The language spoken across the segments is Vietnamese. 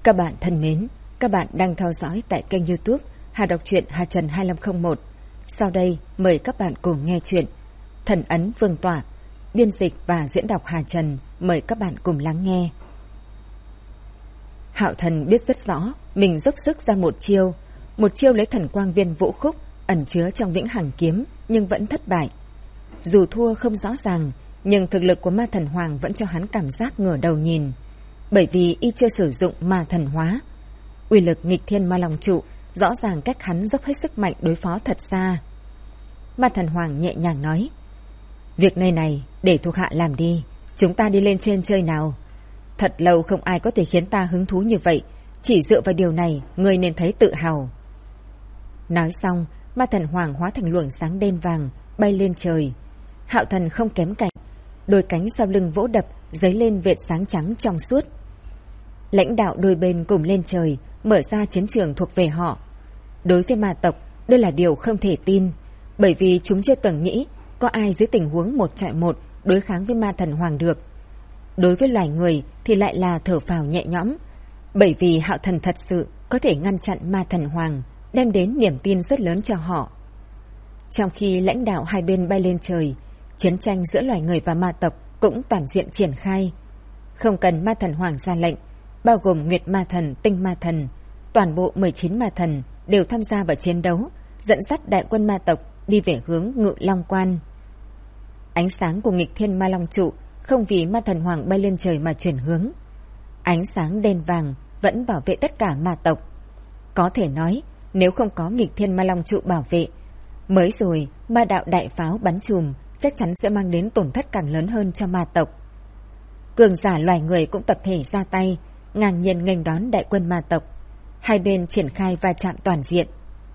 Các bạn thân mến, các bạn đang theo dõi tại kênh YouTube Hà Đọc truyện Hà Trần 2501. Sau đây mời các bạn cùng nghe chuyện Thần ấn Vương tỏa, biên dịch và diễn đọc Hà Trần. Mời các bạn cùng lắng nghe. Hạo Thần biết rất rõ mình dốc sức ra một chiêu lấy thần quang viên vũ khúc ẩn chứa trong vĩnh hằng kiếm, nhưng vẫn thất bại. Dù thua không rõ ràng, nhưng thực lực của ma thần hoàng vẫn cho hắn cảm giác ngửa đầu nhìn, bởi vì y chưa sử dụng ma thần hóa. Uy lực nghịch thiên ma long trụ rõ ràng cách hắn dốc hết sức mạnh đối phó thật xa. Ma thần hoàng nhẹ nhàng nói: "Việc này để thuộc hạ làm đi, chúng ta đi lên trên chơi nào. Thật lâu không ai có thể khiến ta hứng thú như vậy, chỉ dựa vào điều này ngươi nên thấy tự hào." Nói xong, ma thần hoàng hóa thành luồng sáng đen vàng bay lên trời. Hạo Thần không kém cạnh, đôi cánh sau lưng vỗ đập dấy lên vệt sáng trắng trong suốt. Lãnh đạo đôi bên cùng lên trời, mở ra chiến trường thuộc về họ. Đối với ma tộc, đây là điều không thể tin, bởi vì chúng chưa từng nghĩ có ai dưới tình huống 1-1 đối kháng với ma thần hoàng được. Đối với loài người thì lại là thở phào nhẹ nhõm, bởi vì Hạo Thần thật sự có thể ngăn chặn ma thần hoàng, đem đến niềm tin rất lớn cho họ. Trong khi lãnh đạo hai bên bay lên trời, chiến tranh giữa loài người và ma tộc cũng toàn diện triển khai. Không cần ma thần hoàng ra lệnh, bao gồm Nguyệt ma thần, Tinh ma thần, toàn bộ 19 ma thần đều tham gia vào chiến đấu, dẫn dắt đại quân ma tộc đi về hướng Ngự Long Quan. Ánh sáng của nghịch thiên ma long trụ không vì ma thần hoàng bay lên trời mà chuyển hướng. Ánh sáng đen vàng vẫn bảo vệ tất cả ma tộc. Có thể nói, nếu không có nghịch thiên ma long trụ bảo vệ, mới rồi ma đạo đại pháo bắn chùm chắc chắn sẽ mang đến tổn thất càng lớn hơn cho ma tộc. Cường giả loài người cũng tập thể ra tay, ngang nhiên nghênh đón đại quân ma tộc. Hai bên triển khai va chạm toàn diện.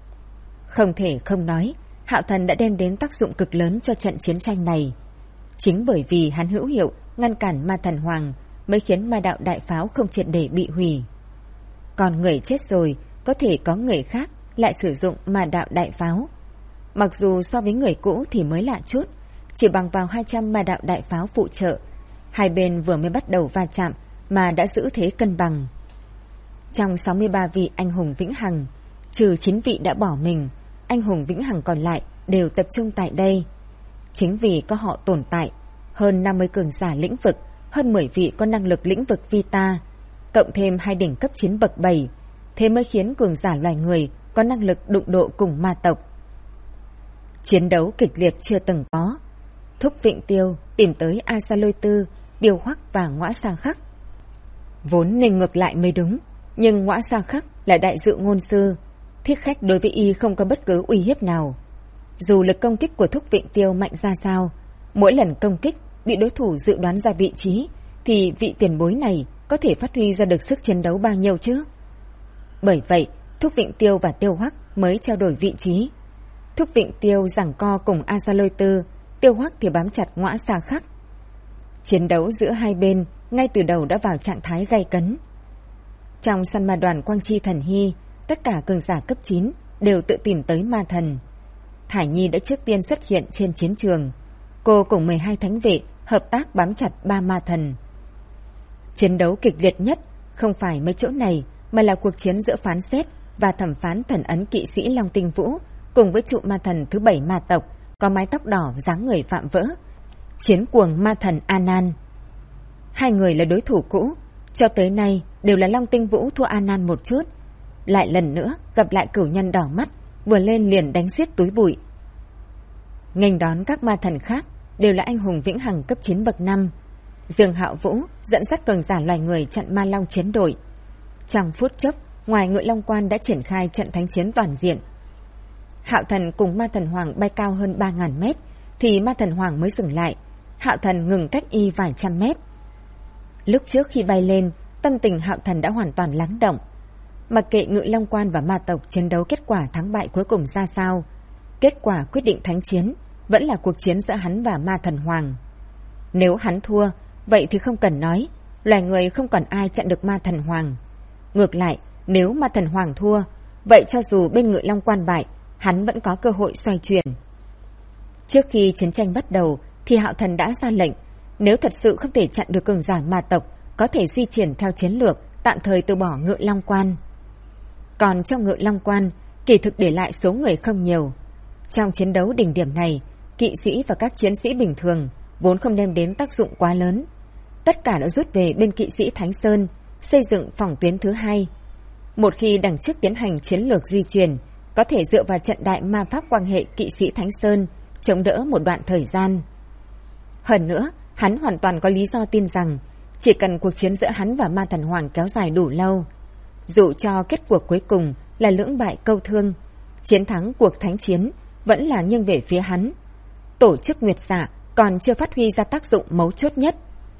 Không thể không nói, Hạo Thần đã đem đến tác dụng cực lớn cho trận chiến tranh này. Chính bởi vì hắn hữu hiệu ngăn cản ma thần hoàng mới khiến ma đạo đại pháo không triệt để bị hủy. Còn người chết rồi, có thể có người khác lại sử dụng ma đạo đại pháo. Mặc dù so với người cũ thì mới lạ chút, chỉ bằng vào 200 ma đạo đại pháo phụ trợ, hai bên vừa mới bắt đầu va chạm mà đã giữ thế cân bằng. Trong 63 vị anh hùng vĩnh hằng, trừ 9 vị đã bỏ mình, anh hùng vĩnh hằng còn lại đều tập trung tại đây. Chính vì có họ tồn tại, hơn 50 cường giả lĩnh vực, hơn 10 vị có năng lực lĩnh vực Vita, cộng thêm 2 đỉnh cấp chiến bậc 7, thế mới khiến cường giả loài người có năng lực đụng độ cùng ma tộc. Chiến đấu kịch liệt chưa từng có. Thúc Vịnh Tiêu tìm tới A Sa Lôi Tư, Tiêu Hoắc và Ngõa Sa Khắc. Vốn nên ngược lại mới đúng, nhưng Ngõa Sa Khắc là đại dự ngôn sư, thiết khách đối với y không có bất cứ uy hiếp nào. Dù lực công kích của Thúc Vịnh Tiêu mạnh ra sao, mỗi lần công kích bị đối thủ dự đoán ra vị trí, thì vị tiền bối này có thể phát huy ra được sức chiến đấu bao nhiêu chứ? Bởi vậy, Thúc Vịnh Tiêu và Tiêu Hoắc mới trao đổi vị trí. Thúc Vịnh Tiêu giằng co cùng A Sa Lôi Tư, Tiêu Hoắc thì bám chặt Ngõa Sa Khắc. Chiến đấu giữa hai bên ngay từ đầu đã vào trạng thái gay cấn. Trong săn ma đoàn Quang Chi Thần Hy, tất cả cường giả cấp 9 đều tự tìm tới ma thần. Thải Nhi đã trước tiên xuất hiện trên chiến trường. Cô cùng 12 thánh vệ hợp tác bám chặt 3 ma thần. Chiến đấu kịch liệt nhất không phải mấy chỗ này, mà là cuộc chiến giữa phán xét và thẩm phán thần ấn kỵ sĩ Long Tinh Vũ cùng với trụ ma thần thứ 7 ma tộc có mái tóc đỏ dáng người vạm vỡ, chiến cuồng ma thần Anan. Hai người là đối thủ cũ, cho tới nay đều là Long Tinh Vũ thua Anan một chút, lại lần nữa gặp lại cửu nhân đỏ mắt, vừa lên liền đánh xiết túi bụi. Nghênh đón các ma thần khác đều là anh hùng vĩnh hằng cấp 9 bậc 5. Dương Hạo Vũ dẫn dắt cường giả loài người chặn ma long chiến đội. Trong phút chốc, ngoài Ngự Long Quan đã triển khai trận thánh chiến toàn diện. Hạo Thần cùng ma thần hoàng bay cao hơn 3.000 mét thì ma thần hoàng mới dừng lại. Hạo Thần ngừng cách y vài trăm mét. Lúc trước khi bay lên, tâm tình Hạo Thần đã hoàn toàn lắng động. Mặc kệ Ngự Long Quan và ma tộc chiến đấu kết quả thắng bại cuối cùng ra sao, kết quả quyết định thánh chiến vẫn là cuộc chiến giữa hắn và ma thần hoàng. Nếu hắn thua, vậy thì không cần nói, loài người không còn ai chặn được ma thần hoàng. Ngược lại, nếu ma thần hoàng thua, vậy cho dù bên Ngự Long Quan bại, hắn vẫn có cơ hội xoay chuyển. Trước khi chiến tranh bắt đầu thì Hạo Thần đã ra lệnh, nếu thật sự không thể chặn được cường giả ma tộc, có thể di chuyển theo chiến lược tạm thời từ bỏ Ngự Long Quan. Còn trong Ngự Long Quan, kỳ thực để lại số người không nhiều. Trong chiến đấu đỉnh điểm này, kỵ sĩ và các chiến sĩ bình thường vốn không đem đến tác dụng quá lớn. Tất cả đã rút về bên kỵ sĩ Thánh Sơn, xây dựng phòng tuyến thứ hai. Một khi đằng trước tiến hành chiến lược di chuyển, có thể dựa vào trận đại ma pháp quan hệ kỵ sĩ Thánh Sơn, chống đỡ một đoạn thời gian. Hơn nữa, hắn hoàn toàn có lý do tin rằng chỉ cần cuộc chiến giữa hắn và Ma Thần Hoàng kéo dài đủ lâu, dù cho kết cuộc cuối cùng là lưỡng bại câu thương, chiến thắng cuộc thánh chiến vẫn là nghiêng về phía hắn. Tổ chức Nguyệt Dạ còn chưa phát huy ra tác dụng mấu chốt nhất.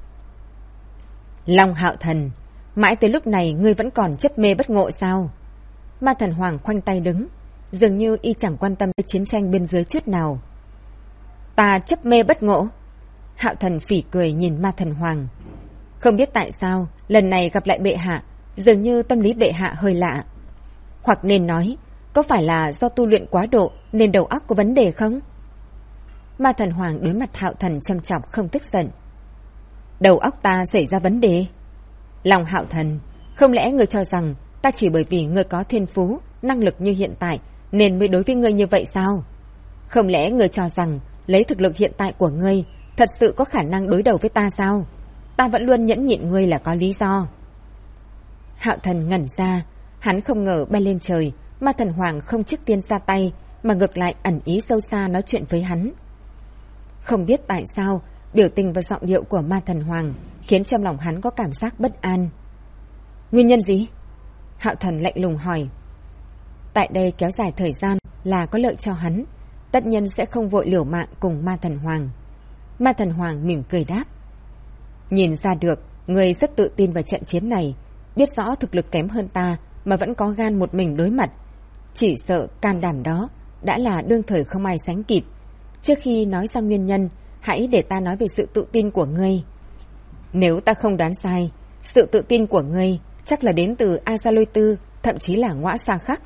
Long Hạo Thần, mãi tới lúc này ngươi vẫn còn chấp mê bất ngộ sao? Ma Thần Hoàng khoanh tay đứng, dường như y chẳng quan tâm tới chiến tranh bên dưới chút nào. Ta chấp mê bất ngộ? Hạo Thần phỉ cười nhìn Ma Thần Hoàng. Không biết tại sao lần này gặp lại bệ hạ, dường như tâm lý bệ hạ hơi lạ. Hoặc nên nói, có phải là do tu luyện quá độ nên đầu óc có vấn đề không? Ma Thần Hoàng đối mặt Hạo Thần chăm chọc không tức giận. Đầu óc ta xảy ra vấn đề? Lòng Hạo Thần, không lẽ ngươi cho rằng ta chỉ bởi vì ngươi có thiên phú, năng lực như hiện tại nên mới đối với ngươi như vậy sao? Không lẽ ngươi cho rằng lấy thực lực hiện tại của ngươi thật sự có khả năng đối đầu với ta sao? Ta vẫn luôn nhẫn nhịn ngươi là có lý do. Hạo Thần ngẩn ra, hắn không ngờ bay lên trời, Ma Thần Hoàng không trước tiên ra tay mà ngược lại ẩn ý sâu xa nói chuyện với hắn. Không biết tại sao, biểu tình và giọng điệu của Ma Thần Hoàng khiến trong lòng hắn có cảm giác bất an. Nguyên nhân gì? Hạo Thần lạnh lùng hỏi. Tại đây kéo dài thời gian là có lợi cho hắn, tất nhiên sẽ không vội liều mạng cùng Ma Thần Hoàng. Ma Thần Hoàng mỉm cười đáp. Nhìn ra được, người rất tự tin vào trận chiến này, biết rõ thực lực kém hơn ta mà vẫn có gan một mình đối mặt. Chỉ sợ can đảm đó đã là đương thời không ai sánh kịp. Trước khi nói ra nguyên nhân, hãy để ta nói về sự tự tin của ngươi. Nếu ta không đoán sai, sự tự tin của ngươi chắc là đến từ Azaloi Tư, thậm chí là Ngõa Sa Khắc.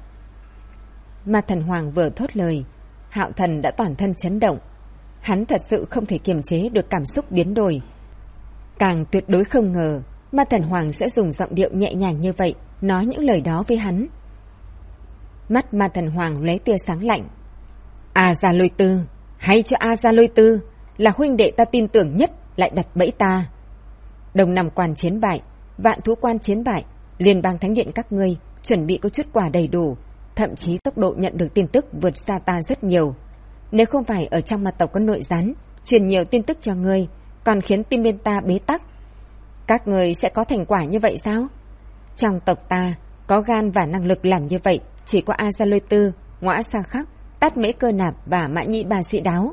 Ma Thần Hoàng vừa thốt lời, Hạo Thần đã toàn thân chấn động. Hắn thật sự không thể kiềm chế được cảm xúc biến đổi. Càng tuyệt đối không ngờ Ma Thần Hoàng sẽ dùng giọng điệu nhẹ nhàng như vậy nói những lời đó với hắn. Mắt Ma Thần Hoàng lấy tia sáng lạnh. Azaloi Tư, hay cho Azaloi Tư, là huynh đệ ta tin tưởng nhất lại đặt bẫy ta. Đông Nam Quan chiến bại, Vạn Thú Quan chiến bại, Liên bang Thánh Điện các ngươi chuẩn bị có chút quà đầy đủ, thậm chí tốc độ nhận được tin tức vượt xa ta rất nhiều. Nếu không phải ở trong Ma tộc có nội gián truyền nhiều tin tức cho ngươi, còn khiến tim bên ta bế tắc, các ngươi sẽ có thành quả như vậy sao? Trong tộc ta có gan và năng lực làm như vậy chỉ có Azaloi Tư, Ngõa Sa Khắc, Tát Mễ Cơ Nạp và Mã Nhĩ Ba Sĩ Đáo.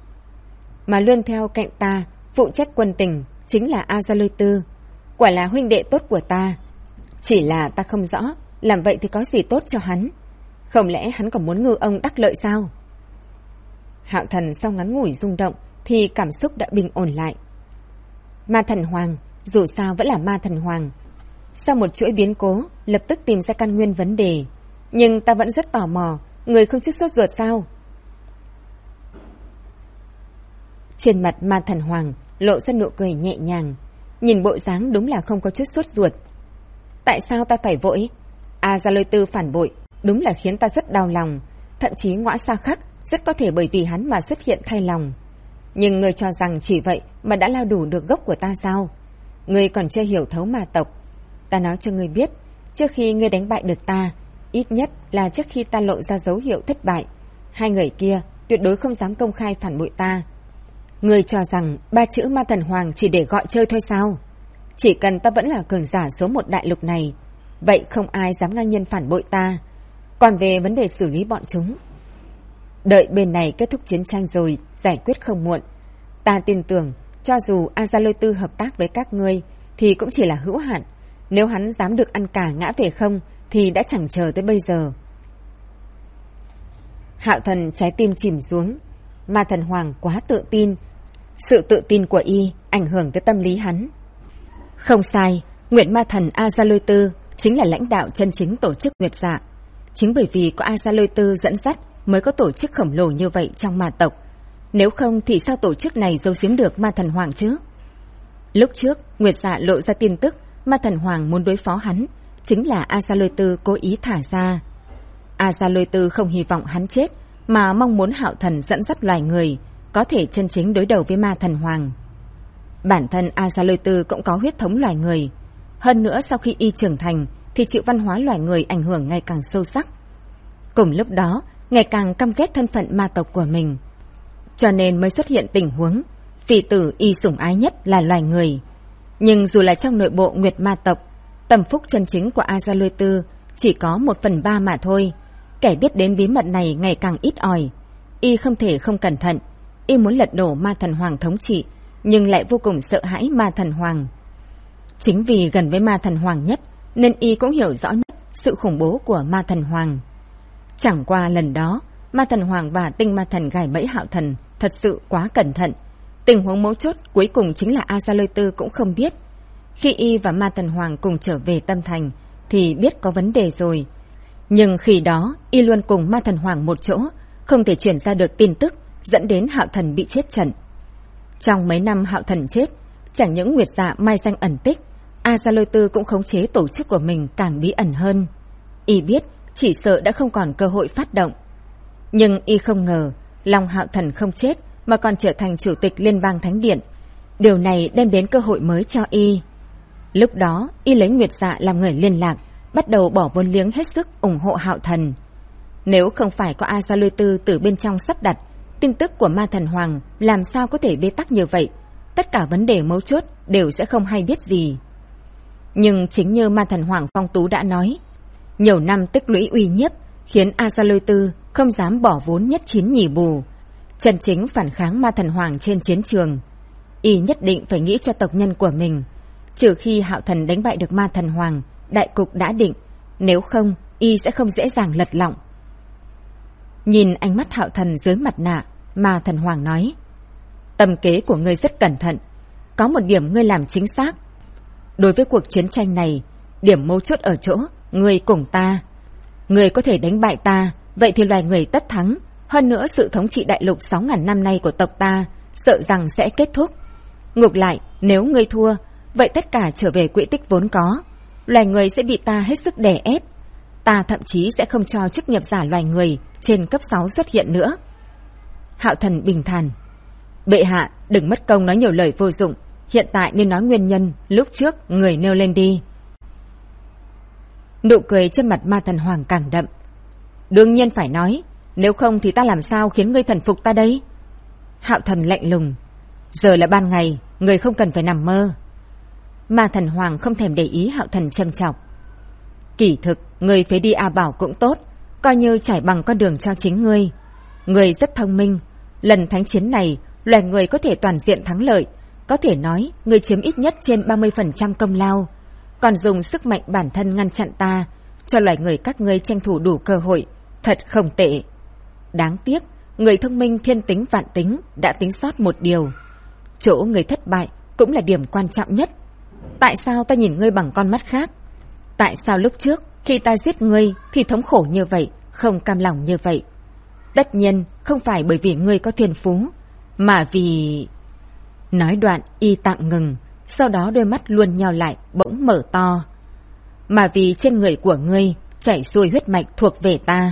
Mà luôn theo cạnh ta phụ trách quân tình chính là Azaloi Tư, quả là huynh đệ tốt của ta. Chỉ là ta không rõ làm vậy thì có gì tốt cho hắn. Không lẽ hắn còn muốn ngư ông đắc lợi sao? Hạo Thần sau ngắn ngủi rung động thì cảm xúc đã bình ổn lại. Ma Thần Hoàng dù sao vẫn là Ma Thần Hoàng. Sau một chuỗi biến cố lập tức tìm ra căn nguyên vấn đề. Nhưng ta vẫn rất tò mò, người không chút sốt ruột sao? Trên mặt Ma Thần Hoàng lộ ra nụ cười nhẹ nhàng, nhìn bộ dáng đúng là không có chút sốt ruột. Tại sao ta phải vội? Azaloi Tư phản bội đúng là khiến ta rất đau lòng, thậm chí Ngõa Sa Khắc rất có thể bởi vì hắn mà xuất hiện thay lòng. Nhưng người cho rằng chỉ vậy mà đã lao đủ được gốc của ta sao? Người còn chưa hiểu thấu ma tộc. Ta nói cho người biết, trước khi ngươi đánh bại được ta, ít nhất là trước khi ta lộ ra dấu hiệu thất bại, hai người kia tuyệt đối không dám công khai phản bội ta. Người cho rằng ba chữ Ma Thần Hoàng chỉ để gọi chơi thôi sao? Chỉ cần ta vẫn là cường giả số một đại lục này, vậy không ai dám ngang nhiên phản bội ta. Còn về vấn đề xử lý bọn chúng, đợi bên này kết thúc chiến tranh rồi giải quyết không muộn. Ta tin tưởng cho dù Azaloi Tư hợp tác với các ngươi thì cũng chỉ là hữu hạn. Nếu hắn dám được ăn cả ngã về không thì đã chẳng chờ tới bây giờ. Hạo Thần trái tim chìm xuống. Ma Thần Hoàng quá tự tin. Sự tự tin của y ảnh hưởng tới tâm lý hắn. Không sai, Nguyện Ma Thần Azaloi Tư chính là lãnh đạo chân chính tổ chức Nguyệt Dạ. Chính bởi vì có Azaloi Tư dẫn dắt mới có tổ chức khổng lồ như vậy trong ma tộc. Nếu không thì sao tổ chức này giấu giếm được Ma Thần Hoàng chứ? Lúc trước Nguyệt Dạ lộ ra tin tức Ma Thần Hoàng muốn đối phó hắn chính là A Sa Lôi Tư cố ý thả ra. A Sa Lôi Tư không hy vọng hắn chết, mà mong muốn Hạo Thần dẫn dắt loài người có thể chân chính đối đầu với Ma Thần Hoàng. Bản thân A Sa Lôi Tư cũng có huyết thống loài người, hơn nữa sau khi y trưởng thành thì chịu văn hóa loài người ảnh hưởng ngày càng sâu sắc. Cùng lúc đó, ngày càng căm ghét thân phận ma tộc của mình, cho nên mới xuất hiện tình huống phỉ tử y sủng ái nhất là loài người. Nhưng dù là trong nội bộ Nguyệt Ma tộc, tâm phúc chân chính của A Sa Lôi Tư chỉ có 1/3 mà thôi. Kẻ biết đến bí mật này ngày càng ít ỏi. Y không thể không cẩn thận. Y muốn lật đổ Ma Thần Hoàng thống trị, nhưng lại vô cùng sợ hãi Ma Thần Hoàng. Chính vì gần với Ma Thần Hoàng nhất, nên y cũng hiểu rõ nhất sự khủng bố của Ma Thần Hoàng. Chẳng qua lần đó, Ma Thần Hoàng và Tinh Ma Thần gài bẫy Hạo Thần thật sự quá cẩn thận. Tình huống mấu chốt cuối cùng chính là A Sa Lôi Tư cũng không biết. Khi y và Ma Thần Hoàng cùng trở về Tâm Thành thì biết có vấn đề rồi. Nhưng khi đó y luôn cùng Ma Thần Hoàng một chỗ, không thể chuyển ra được tin tức, dẫn đến Hạo Thần bị chết trận. Trong mấy năm Hạo Thần chết, chẳng những Nguyệt Dạ mai danh ẩn tích, A Sa Lôi Tư cũng khống chế tổ chức của mình càng bí ẩn hơn. Y biết chỉ sợ đã không còn cơ hội phát động. Nhưng y không ngờ Long Hạo Thần không chết mà còn trở thành chủ tịch Liên bang Thánh Điện. Điều này đem đến cơ hội mới cho y. Lúc đó y lấy Nguyệt Dạ làm người liên lạc, bắt đầu bỏ vốn liếng hết sức ủng hộ Hạo Thần. Nếu không phải có A Sa Lôi Tư từ bên trong sắp đặt, tin tức của Ma Thần Hoàng làm sao có thể bế tắc như vậy? Tất cả vấn đề mấu chốt đều sẽ không hay biết gì. Nhưng chính như Ma Thần Hoàng Phong Tú đã nói, nhiều năm tích lũy uy nhiếp khiến A Sa Lôi Tư không dám bỏ vốn nhất chín nhì bù, chân chính phản kháng Ma Thần Hoàng trên chiến trường. Y nhất định phải nghĩ cho tộc nhân của mình. Trừ khi Hạo Thần đánh bại được Ma Thần Hoàng, đại cục đã định, nếu không y sẽ không dễ dàng lật lọng. Nhìn ánh mắt Hạo Thần dưới mặt nạ, Ma Thần Hoàng nói: tâm kế của ngươi rất cẩn thận, có một điểm ngươi làm chính xác. Đối với cuộc chiến tranh này, điểm mấu chốt ở chỗ ngươi cùng ta. Ngươi có thể đánh bại ta, vậy thì loài người tất thắng. Hơn nữa sự thống trị đại lục 6.000 năm nay của tộc ta sợ rằng sẽ kết thúc. Ngược lại, nếu ngươi thua, vậy tất cả trở về quỹ tích vốn có. Loài người sẽ bị ta hết sức đè ép. Ta thậm chí sẽ không cho chức nghiệp giả loài người trên cấp 6 xuất hiện nữa. Hạo Thần bình thản: bệ hạ, đừng mất công nói nhiều lời vô dụng. Hiện tại nên nói nguyên nhân lúc trước người nêu lên đi. Nụ cười trên mặt Ma Thần Hoàng càng đậm. Đương nhiên phải nói, nếu không thì ta làm sao khiến ngươi thần phục ta đây? Hạo Thần lạnh lùng: giờ là ban ngày, người không cần phải nằm mơ. Ma Thần Hoàng không thèm để ý Hạo Thần châm chọc: kỳ thực, ngươi phế đi A Bảo cũng tốt, coi như trải bằng con đường cho chính ngươi. Ngươi rất thông minh, lần thánh chiến này, loài người có thể toàn diện thắng lợi. Có thể nói, ngươi chiếm ít nhất trên 30% công lao, còn dùng sức mạnh bản thân ngăn chặn ta, cho loài người các ngươi tranh thủ đủ cơ hội, thật không tệ. Đáng tiếc, người thông minh thiên tính vạn tính đã tính sót một điều. Chỗ người thất bại cũng là điểm quan trọng nhất. Tại sao ta nhìn ngươi bằng con mắt khác? Tại sao lúc trước khi ta giết ngươi thì thống khổ như vậy, không cam lòng như vậy? Tất nhiên không phải bởi vì ngươi có thiên phú, mà vì... Nói đoạn y tạm ngừng, sau đó đôi mắt luôn nheo lại bỗng mở to. Mà vì trên người của ngươi chảy xuôi huyết mạch thuộc về ta.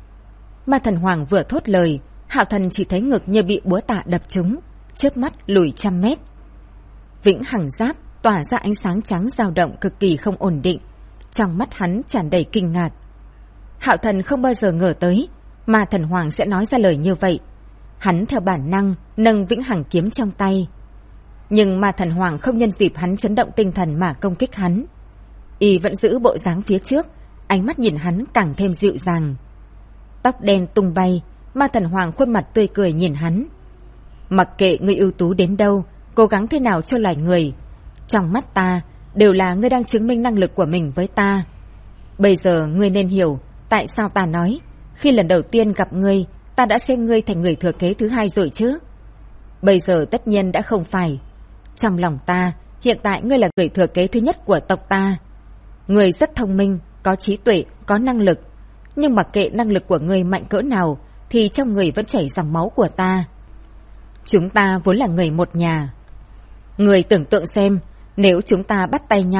Ma Thần Hoàng vừa thốt lời, Hạo Thần chỉ thấy ngực như bị búa tạ đập trúng, chớp mắt lùi 100 mét. Vĩnh Hằng Giáp tỏa ra ánh sáng trắng dao động cực kỳ không ổn định, trong mắt hắn tràn đầy kinh ngạc. Hạo Thần không bao giờ ngờ tới Ma Thần Hoàng sẽ nói ra lời như vậy. Hắn theo bản năng nâng Vĩnh Hằng kiếm trong tay. Nhưng Ma Thần Hoàng không nhân dịp hắn chấn động tinh thần mà công kích hắn. Y vẫn giữ bộ dáng phía trước, ánh mắt nhìn hắn càng thêm dịu dàng. Tóc đen tung bay, Ma Thần Hoàng khuôn mặt tươi cười nhìn hắn. Mặc kệ ngươi ưu tú đến đâu, cố gắng thế nào cho loài người, trong mắt ta đều là ngươi đang chứng minh năng lực của mình với ta. Bây giờ ngươi nên hiểu tại sao ta nói khi lần đầu tiên gặp ngươi, ta đã xem ngươi thành người thừa kế thứ hai rồi chứ. Bây giờ tất nhiên đã không phải. Trong lòng ta, hiện tại ngươi là người thừa kế thứ nhất của tộc ta. Ngươi rất thông minh, có trí tuệ, có năng lực. Nhưng mặc kệ năng lực của ngươi mạnh cỡ nào, thì trong người vẫn chảy dòng máu của ta. Chúng ta vốn là người một nhà. Ngươi tưởng tượng xem, nếu chúng ta bắt tay nhau,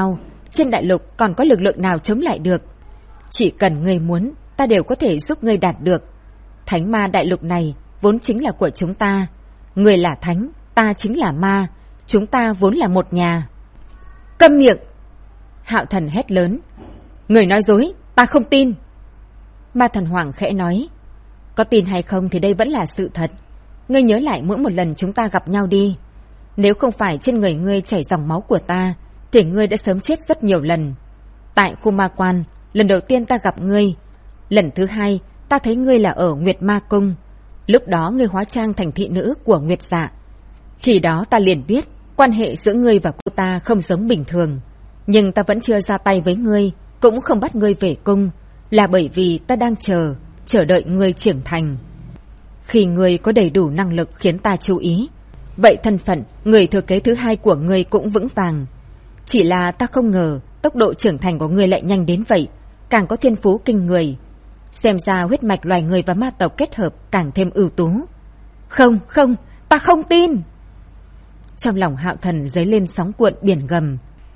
trên đại lục còn có lực lượng nào chống lại được. Chỉ cần ngươi muốn, ta đều có thể giúp ngươi đạt được. Thánh ma đại lục này vốn chính là của chúng ta. Ngươi là thánh, ta chính là ma, chúng ta vốn là một nhà. Câm miệng! Hạo Thần hét lớn. Người nói dối, ta không tin. Ma Thần Hoàng khẽ nói. Có tin hay không thì đây vẫn là sự thật. Ngươi nhớ lại mỗi một lần chúng ta gặp nhau đi. Nếu không phải trên người ngươi chảy dòng máu của ta, thì ngươi đã sớm chết rất nhiều lần. Tại khu ma quan, lần đầu tiên ta gặp ngươi. Lần thứ hai, ta thấy ngươi là ở Nguyệt Ma Cung. Lúc đó ngươi hóa trang thành thị nữ của Nguyệt Dạ. Khi đó ta liền biết quan hệ giữa ngươi và cô ta không giống bình thường. Nhưng ta vẫn chưa ra tay với ngươi, cũng không bắt ngươi về cung, là bởi vì ta đang chờ đợi ngươi trưởng thành. Khi ngươi có đầy đủ năng lực khiến ta chú ý, vậy thân phận người thừa kế thứ hai của ngươi cũng vững vàng. Chỉ là ta không ngờ tốc độ trưởng thành của ngươi lại nhanh đến vậy, càng có thiên phú kinh người. Xem ra huyết mạch loài người và ma tộc kết hợp càng thêm ưu tú. Không, ta không tin. Trong lòng Hạo Thần dấy lên sóng cuộn biển gầm.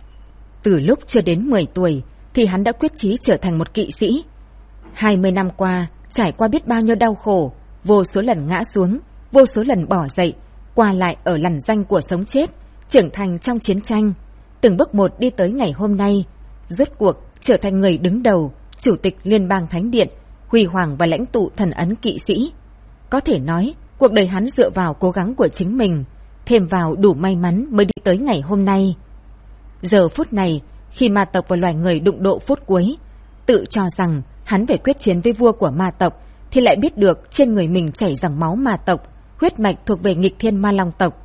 Từ lúc chưa đến 10 tuổi thì hắn đã quyết chí trở thành một kỵ sĩ. 20 năm qua, trải qua biết bao nhiêu đau khổ, vô số lần ngã xuống, vô số lần bỏ dậy, qua lại ở lằn ranh của sống chết, trưởng thành trong chiến tranh, từng bước một đi tới ngày hôm nay, rốt cuộc trở thành người đứng đầu, chủ tịch Liên bang Thánh Điện, huy hoàng và lãnh tụ thần ấn kỵ sĩ. Có thể nói, cuộc đời hắn dựa vào cố gắng của chính mình, thêm vào đủ may mắn mới đi tới ngày hôm nay. Giờ phút này, khi ma tộc và loài người đụng độ phút cuối, tự cho rằng hắn phải quyết chiến với vua của ma tộc, thì lại biết được trên người mình chảy dòng máu ma tộc, huyết mạch thuộc về nghịch thiên ma long tộc.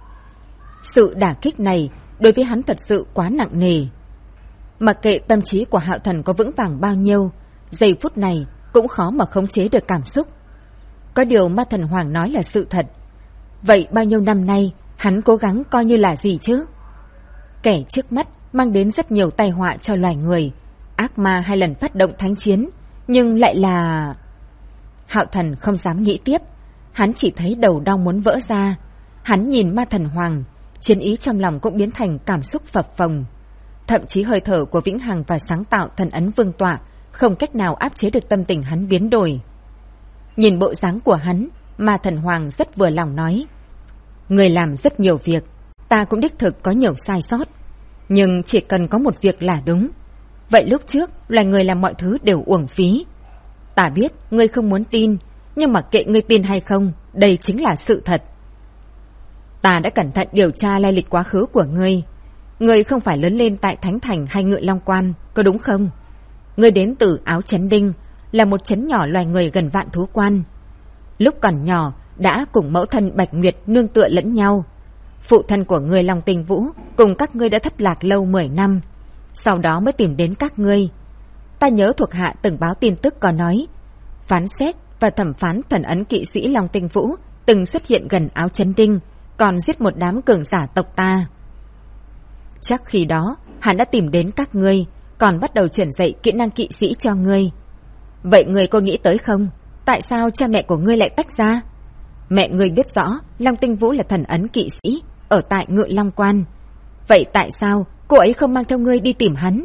Sự đả kích này đối với hắn thật sự quá nặng nề. Mặc kệ tâm trí của Hạo Thần có vững vàng bao nhiêu, giây phút này cũng khó mà khống chế được cảm xúc. Có điều Ma Thần Hoàng nói là sự thật. Vậy bao nhiêu năm nay hắn cố gắng coi như là gì chứ? Kẻ trước mắt mang đến rất nhiều tai họa cho loài người, ác ma 2 lần phát động thánh chiến, nhưng lại là... Hạo Thần không dám nghĩ tiếp, hắn chỉ thấy đầu đau muốn vỡ ra. Hắn nhìn Ma Thần Hoàng, chiến ý trong lòng cũng biến thành cảm xúc phập phồng. Thậm chí hơi thở của vĩnh hằng và sáng tạo thần ấn vương tọa không cách nào áp chế được tâm tình hắn biến đổi. Nhìn bộ dáng của hắn, Ma Thần Hoàng rất vừa lòng nói: Người làm rất nhiều việc, ta cũng đích thực có nhiều sai sót, nhưng chỉ cần có một việc là đúng. Vậy lúc trước loài người làm mọi thứ đều uổng phí. Ta biết ngươi không muốn tin, nhưng mà kệ ngươi tin hay không, đây chính là sự thật. Ta đã cẩn thận điều tra lai lịch quá khứ của ngươi. Ngươi không phải lớn lên tại Thánh Thành hay Ngự Long Quan, có đúng không? Ngươi đến từ Áo Chấn Đinh, là một trấn nhỏ loài người gần vạn thú quan. Lúc còn nhỏ đã cùng mẫu thân Bạch Nguyệt nương tựa lẫn nhau. Phụ thân của ngươi Long Tinh Vũ cùng các ngươi đã thất lạc lâu 10 năm, sau đó mới tìm đến các ngươi. Ta nhớ thuộc hạ từng báo tin tức có nói, phán xét và thẩm phán thần ấn kỵ sĩ Long Tinh Vũ từng xuất hiện gần Áo Chấn Đinh, còn giết một đám cường giả tộc ta. Chắc khi đó hắn đã tìm đến các ngươi, còn bắt đầu truyền dạy kỹ năng kỵ sĩ cho ngươi. Vậy ngươi có nghĩ tới không, tại sao cha mẹ của ngươi lại tách ra? Mẹ ngươi biết rõ Long Tinh Vũ là thần ấn kỵ sĩ ở tại Ngự Long Quan, vậy tại sao cô ấy không mang theo ngươi đi tìm hắn?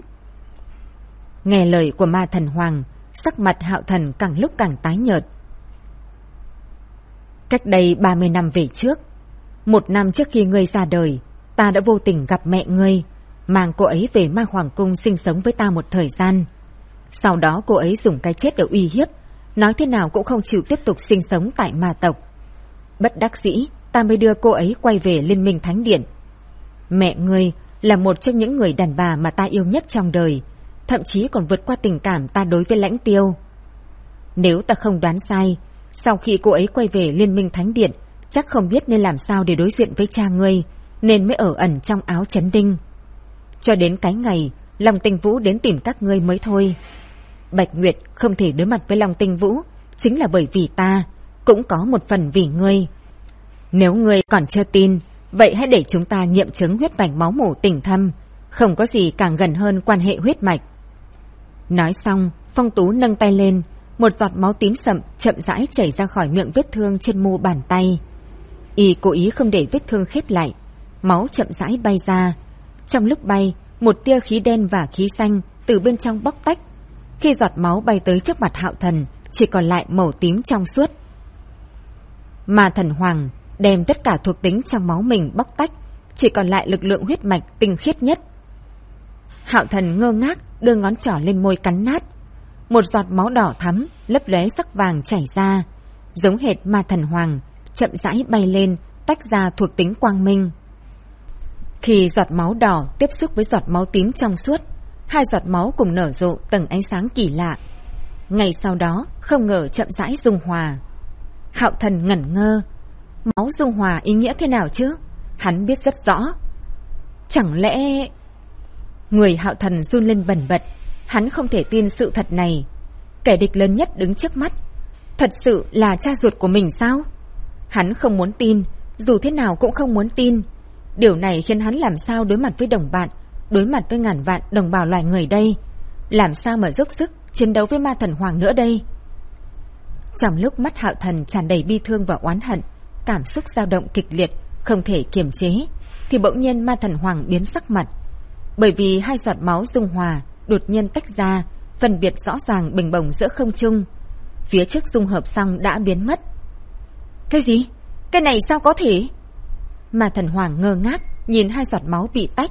Nghe lời của Ma Thần Hoàng, sắc mặt Hạo Thần càng lúc càng tái nhợt. Cách đây 30 năm về trước, 1 năm trước khi ngươi ra đời, ta đã vô tình gặp mẹ ngươi, mang cô ấy về Ma Hoàng Cung sinh sống với ta một thời gian. Sau đó cô ấy dùng cái chết để uy hiếp, nói thế nào cũng không chịu tiếp tục sinh sống tại ma tộc. Bất đắc dĩ, ta mới đưa cô ấy quay về Liên minh Thánh Điện. Mẹ ngươi là một trong những người đàn bà mà ta yêu nhất trong đời, thậm chí còn vượt qua tình cảm ta đối với Lãnh Tiêu. Nếu ta không đoán sai, sau khi cô ấy quay về Liên minh Thánh Điện, chắc không biết nên làm sao để đối diện với cha ngươi, nên mới ở ẩn trong Áo Chấn Đinh. Cho đến cái ngày Long Tinh Vũ đến tìm các ngươi mới thôi. Bạch Nguyệt không thể đối mặt với Long Tinh Vũ, chính là bởi vì ta, cũng có một phần vì ngươi. Nếu ngươi còn chưa tin, vậy hãy để chúng ta nghiệm chứng huyết mạch máu mủ tình thâm, không có gì càng gần hơn quan hệ huyết mạch. Nói xong, Phong Tú nâng tay lên, một giọt máu tím sậm chậm rãi chảy ra khỏi miệng vết thương trên mu bàn tay. Y cố ý không để vết thương khép lại, máu chậm rãi bay ra. Trong lúc bay, một tia khí đen và khí xanh từ bên trong bóc tách. Khi giọt máu bay tới trước mặt Hạo Thần, chỉ còn lại màu tím trong suốt. Ma Thần Hoàng đem tất cả thuộc tính trong máu mình bóc tách, chỉ còn lại lực lượng huyết mạch tinh khiết nhất. Hạo Thần ngơ ngác đưa ngón trỏ lên môi cắn nát. Một giọt máu đỏ thắm lấp lóe sắc vàng chảy ra, giống hệt Ma Thần Hoàng, chậm rãi bay lên, tách ra thuộc tính quang minh. Khi giọt máu đỏ tiếp xúc với giọt máu tím trong suốt, hai giọt máu cùng nở rộ tầng ánh sáng kỳ lạ. Ngay sau đó không ngờ chậm rãi dung hòa. Hạo Thần ngẩn ngơ. Máu dung hòa ý nghĩa thế nào chứ? Hắn biết rất rõ. Chẳng lẽ... Người Hạo Thần run lên bần bật. Hắn không thể tin sự thật này. Kẻ địch lớn nhất đứng trước mắt thật sự là cha ruột của mình sao? Hắn không muốn tin, dù thế nào cũng không muốn tin. Điều này khiến hắn làm sao đối mặt với đồng bạn, đối mặt với ngàn vạn đồng bào loài người đây? Làm sao mà dốc sức chiến đấu với Ma Thần Hoàng nữa đây? Trong lúc mắt Hạo Thần tràn đầy bi thương và oán hận, cảm xúc dao động kịch liệt, không thể kiềm chế, thì bỗng nhiên Ma Thần Hoàng biến sắc mặt. Bởi vì hai giọt máu dung hòa đột nhiên tách ra, phân biệt rõ ràng bình bổng giữa không trung. Phía trước dung hợp xong đã biến mất. Cái gì? Cái này sao có thể? Ma Thần Hoàng ngơ ngác nhìn hai giọt máu bị tách.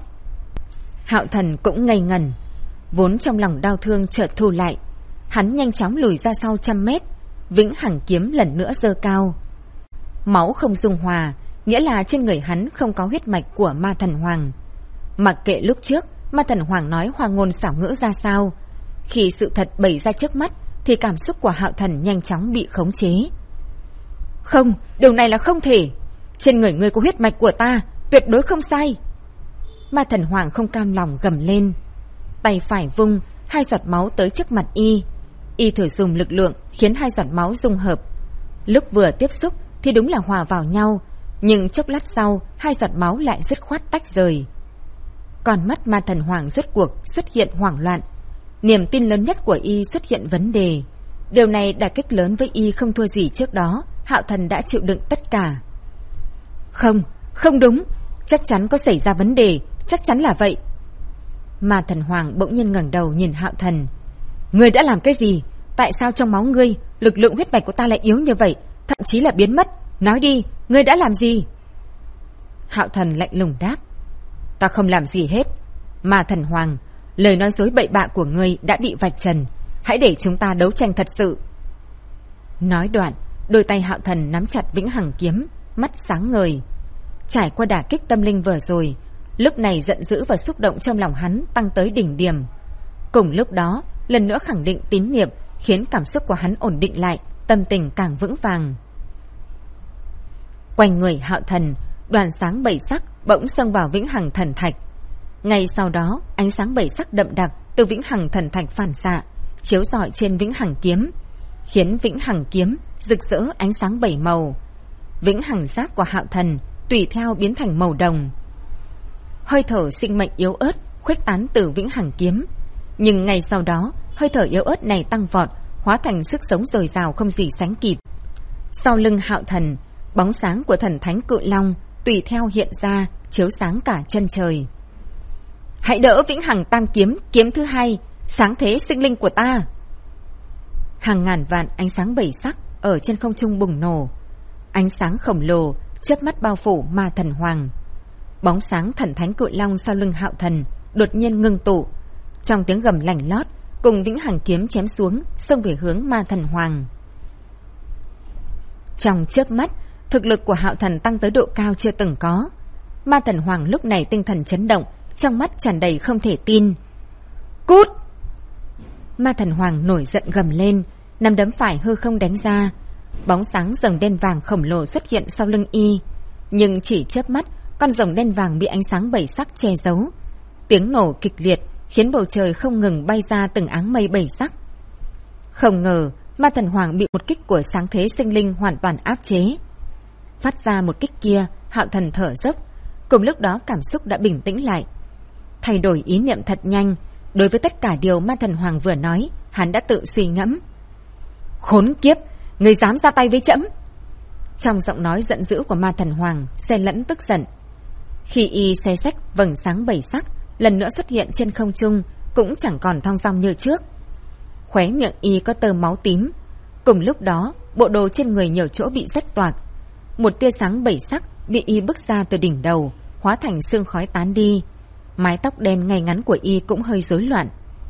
Hạo Thần cũng ngây ngẩn, vốn trong lòng đau thương chợt thu lại. Hắn nhanh chóng lùi ra sau 100 mét, vĩnh hằng kiếm lần nữa giơ cao. Máu không dung hòa, nghĩa là trên người hắn không có huyết mạch của Ma Thần Hoàng. Mặc kệ lúc trước Ma Thần Hoàng nói hoa ngôn xảo ngữ ra sao, khi sự thật bày ra trước mắt thì cảm xúc của Hạo Thần nhanh chóng bị khống chế. Không, điều này là không thể. Trên người ngươi có huyết mạch của ta, tuyệt đối không sai. Ma Thần Hoàng không cam lòng gầm lên. Tay phải vung, hai giọt máu tới trước mặt y thử dùng lực lượng khiến hai giọt máu dung hợp. Lúc vừa tiếp xúc thì đúng là hòa vào nhau, nhưng chốc lát sau hai giọt máu lại dứt khoát tách rời. Con mắt Ma Thần Hoàng rốt cuộc xuất hiện hoảng loạn. Niềm tin lớn nhất của y xuất hiện vấn đề. Điều này đả kích lớn với y không thua gì trước đó. Hạo Thần đã chịu đựng tất cả. Không, không đúng, chắc chắn có xảy ra vấn đề, chắc chắn là vậy. Ma Thần Hoàng bỗng nhiên ngẩng đầu nhìn Hạo Thần. Ngươi đã làm cái gì? Tại sao trong máu ngươi lực lượng huyết mạch của ta lại yếu như vậy, thậm chí là biến mất? Nói đi, ngươi đã làm gì? Hạo Thần lạnh lùng đáp. Ta không làm gì hết. Ma Thần Hoàng, lời nói dối bậy bạ của ngươi đã bị vạch trần, hãy để chúng ta đấu tranh thật sự. Nói đoạn, đôi tay Hạo Thần nắm chặt vĩnh hằng kiếm, mắt sáng ngời. Trải qua đả kích tâm linh vừa rồi, lúc này giận dữ và xúc động trong lòng hắn tăng tới đỉnh điểm. Cùng lúc đó, lần nữa khẳng định tín niệm khiến cảm xúc của hắn ổn định lại, tâm tình càng vững vàng. Quanh người Hạo Thần, đoàn sáng bảy sắc bỗng xông vào vĩnh hằng thần thạch. Ngay sau đó, ánh sáng bảy sắc đậm đặc từ vĩnh hằng thần thạch phản xạ, chiếu rọi trên vĩnh hằng kiếm, khiến vĩnh hằng kiếm rực rỡ ánh sáng bảy màu. Vĩnh hằng giáp của Hạo Thần tùy theo biến thành màu đồng. Hơi thở sinh mệnh yếu ớt khuếch tán từ vĩnh hằng kiếm, nhưng ngay sau đó hơi thở yếu ớt này tăng vọt, hóa thành sức sống dồi dào không gì sánh kịp. Sau lưng Hạo Thần, bóng sáng của thần thánh Cự Long tùy theo hiện ra, chiếu sáng cả chân trời. Hãy đỡ vĩnh hằng tam kiếm, kiếm thứ hai, sáng thế sinh linh của ta. Hàng ngàn vạn ánh sáng bảy sắc ở trên không trung bùng nổ. Ánh sáng khổng lồ chớp mắt bao phủ Ma Thần Hoàng. Bóng sáng thần thánh Cự Long sau lưng Hạo Thần đột nhiên ngưng tụ, trong tiếng gầm lạnh lót cùng vĩnh hằng kiếm chém xuống, xông về hướng Ma Thần Hoàng. Trong chớp mắt, thực lực của Hạo Thần tăng tới độ cao chưa từng có. Ma Thần Hoàng lúc này tinh thần chấn động, trong mắt tràn đầy không thể tin. Cút! Ma Thần Hoàng nổi giận gầm lên, nắm đấm phải hư không đánh ra. Bóng sáng rồng đen vàng khổng lồ xuất hiện sau lưng y, nhưng chỉ chớp mắt, con rồng đen vàng bị ánh sáng bảy sắc che giấu. Tiếng nổ kịch liệt khiến bầu trời không ngừng bay ra từng áng mây bảy sắc. Không ngờ Ma Thần Hoàng bị một kích của sáng thế sinh linh hoàn toàn áp chế. Phát ra một kích kia, Hạo Thần thở dốc. Cùng lúc đó cảm xúc đã bình tĩnh lại, thay đổi ý niệm thật nhanh. Đối với tất cả điều Ma Thần Hoàng vừa nói, hắn đã tự suy ngẫm. Khốn kiếp, người dám ra tay với trẫm! Trong giọng nói giận dữ của Ma Thần Hoàng xen lẫn tức giận. Khi y xé xách vầng sáng bảy sắc, lần nữa xuất hiện trên không trung, cũng chẳng còn thong dong như trước. Khóe miệng y có tơ máu tím. Cùng lúc đó, bộ đồ trên người nhiều chỗ bị rách toạc. Một tia sáng bảy sắc bị y bức ra từ đỉnh đầu, hóa thành sương khói tán đi. Mái tóc đen ngay ngắn của y cũng hơi rối loạn.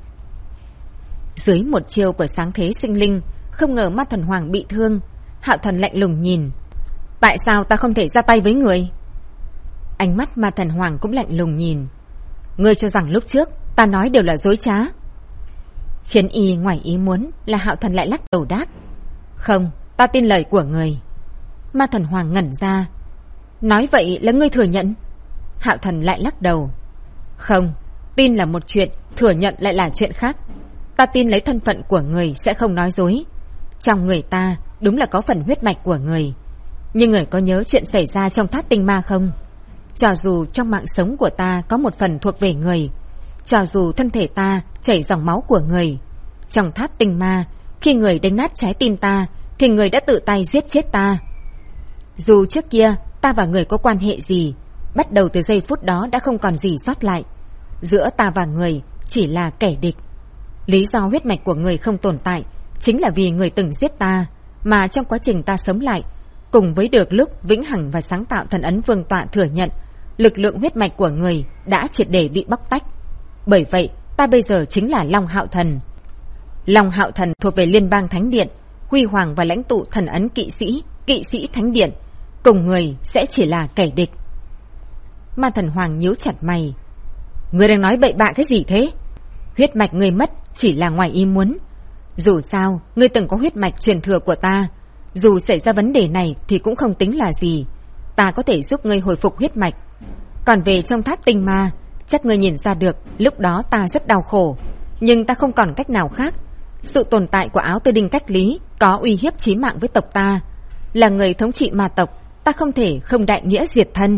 Dưới một chiêu của sáng thế sinh linh, không ngờ Ma Thần Hoàng bị thương. Hạo Thần lạnh lùng nhìn. Tại sao ta không thể ra tay với người? Ánh mắt Ma Thần Hoàng cũng lạnh lùng nhìn. Ngươi cho rằng lúc trước ta nói đều là dối trá? Khiến y ngoài ý muốn là Hạo Thần lại lắc đầu đáp. Không, ta tin lời của người. Ma Thần Hoàng ngẩn ra. Nói vậy là ngươi thừa nhận? Hạo Thần lại lắc đầu. Không, tin là một chuyện, thừa nhận lại là chuyện khác. Ta tin lấy thân phận của người sẽ không nói dối. Trong người ta đúng là có phần huyết mạch của người. Nhưng người có nhớ chuyện xảy ra trong tháp tinh ma không? Cho dù trong mạng sống của ta có một phần thuộc về người, cho dù thân thể ta chảy dòng máu của người, trong tháp tinh ma, khi người đánh nát trái tim ta thì người đã tự tay giết chết ta. Dù trước kia ta và người có quan hệ gì, bắt đầu từ giây phút đó đã không còn gì sót lại. Giữa ta và người chỉ là kẻ địch. Lý do huyết mạch của người không tồn tại chính là vì người từng giết ta, mà trong quá trình ta sống lại, cùng với được lúc vĩnh hằng và sáng tạo thần ấn vương tọa thừa nhận, lực lượng huyết mạch của người đã triệt để bị bóc tách. Bởi vậy ta bây giờ chính là Long Hạo Thần. Long Hạo Thần thuộc về Liên bang Thánh Điện, huy hoàng và lãnh tụ thần ấn kỵ sĩ Thánh Điện. Cùng người sẽ chỉ là kẻ địch. Ma Thần Hoàng nhíu chặt mày. Ngươi đang nói bậy bạ cái gì thế? Huyết mạch ngươi mất chỉ là ngoài ý muốn. Dù sao ngươi từng có huyết mạch truyền thừa của ta, dù xảy ra vấn đề này thì cũng không tính là gì. Ta có thể giúp ngươi hồi phục huyết mạch. Còn về trong tháp tinh ma, chắc ngươi nhìn ra được lúc đó ta rất đau khổ, nhưng ta không còn cách nào khác. Sự tồn tại của áo tư đinh cách lý có uy hiếp chí mạng với tộc ta. Là người thống trị ma tộc, ta không thể không đại nghĩa diệt thân.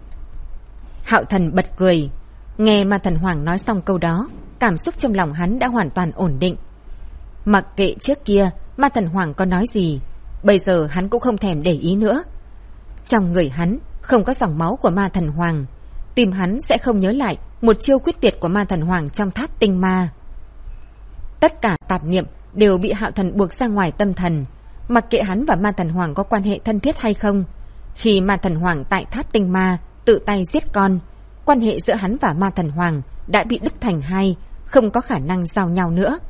Hạo Thần bật cười. Nghe Ma Thần Hoàng nói xong câu đó, cảm xúc trong lòng hắn đã hoàn toàn ổn định. Mặc kệ trước kia Ma Thần Hoàng có nói gì, bây giờ hắn cũng không thèm để ý nữa. Trong người hắn không có dòng máu của Ma Thần Hoàng, tim hắn sẽ không nhớ lại một chiêu quyết tuyệt của Ma Thần Hoàng trong tháp tinh ma. Tất cả tạp niệm đều bị Hạo Thần buộc ra ngoài tâm thần. Mặc kệ hắn và Ma Thần Hoàng có quan hệ thân thiết hay không, khi Ma Thần Hoàng tại tháp tinh ma tự tay giết con, quan hệ giữa hắn và Ma Thần Hoàng đã bị đứt thành hai, không có khả năng giao nhau nữa.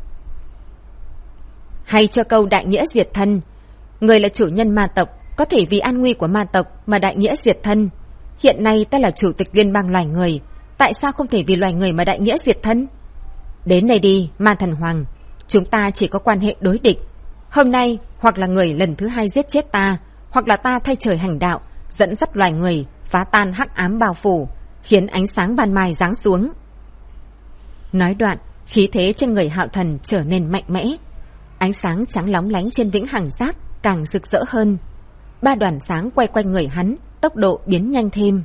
Hay cho câu đại nghĩa diệt thân. Người là chủ nhân ma tộc, có thể vì an nguy của ma tộc mà đại nghĩa diệt thân. Hiện nay ta là chủ tịch liên bang loài người, tại sao không thể vì loài người mà đại nghĩa diệt thân? Đến đây đi, Ma Thần Hoàng, chúng ta chỉ có quan hệ đối địch. Hôm nay hoặc là người lần thứ hai giết chết ta, hoặc là ta thay trời hành đạo, dẫn dắt loài người phá tan hắc ám bao phủ, khiến ánh sáng ban mai giáng xuống. Nói đoạn, khí thế trên người Hạo Thần trở nên mạnh mẽ. Ánh sáng trắng lóng lánh trên vĩnh hằng giáp càng rực rỡ hơn. 3 đoàn sáng quay quanh người hắn, tốc độ biến nhanh thêm.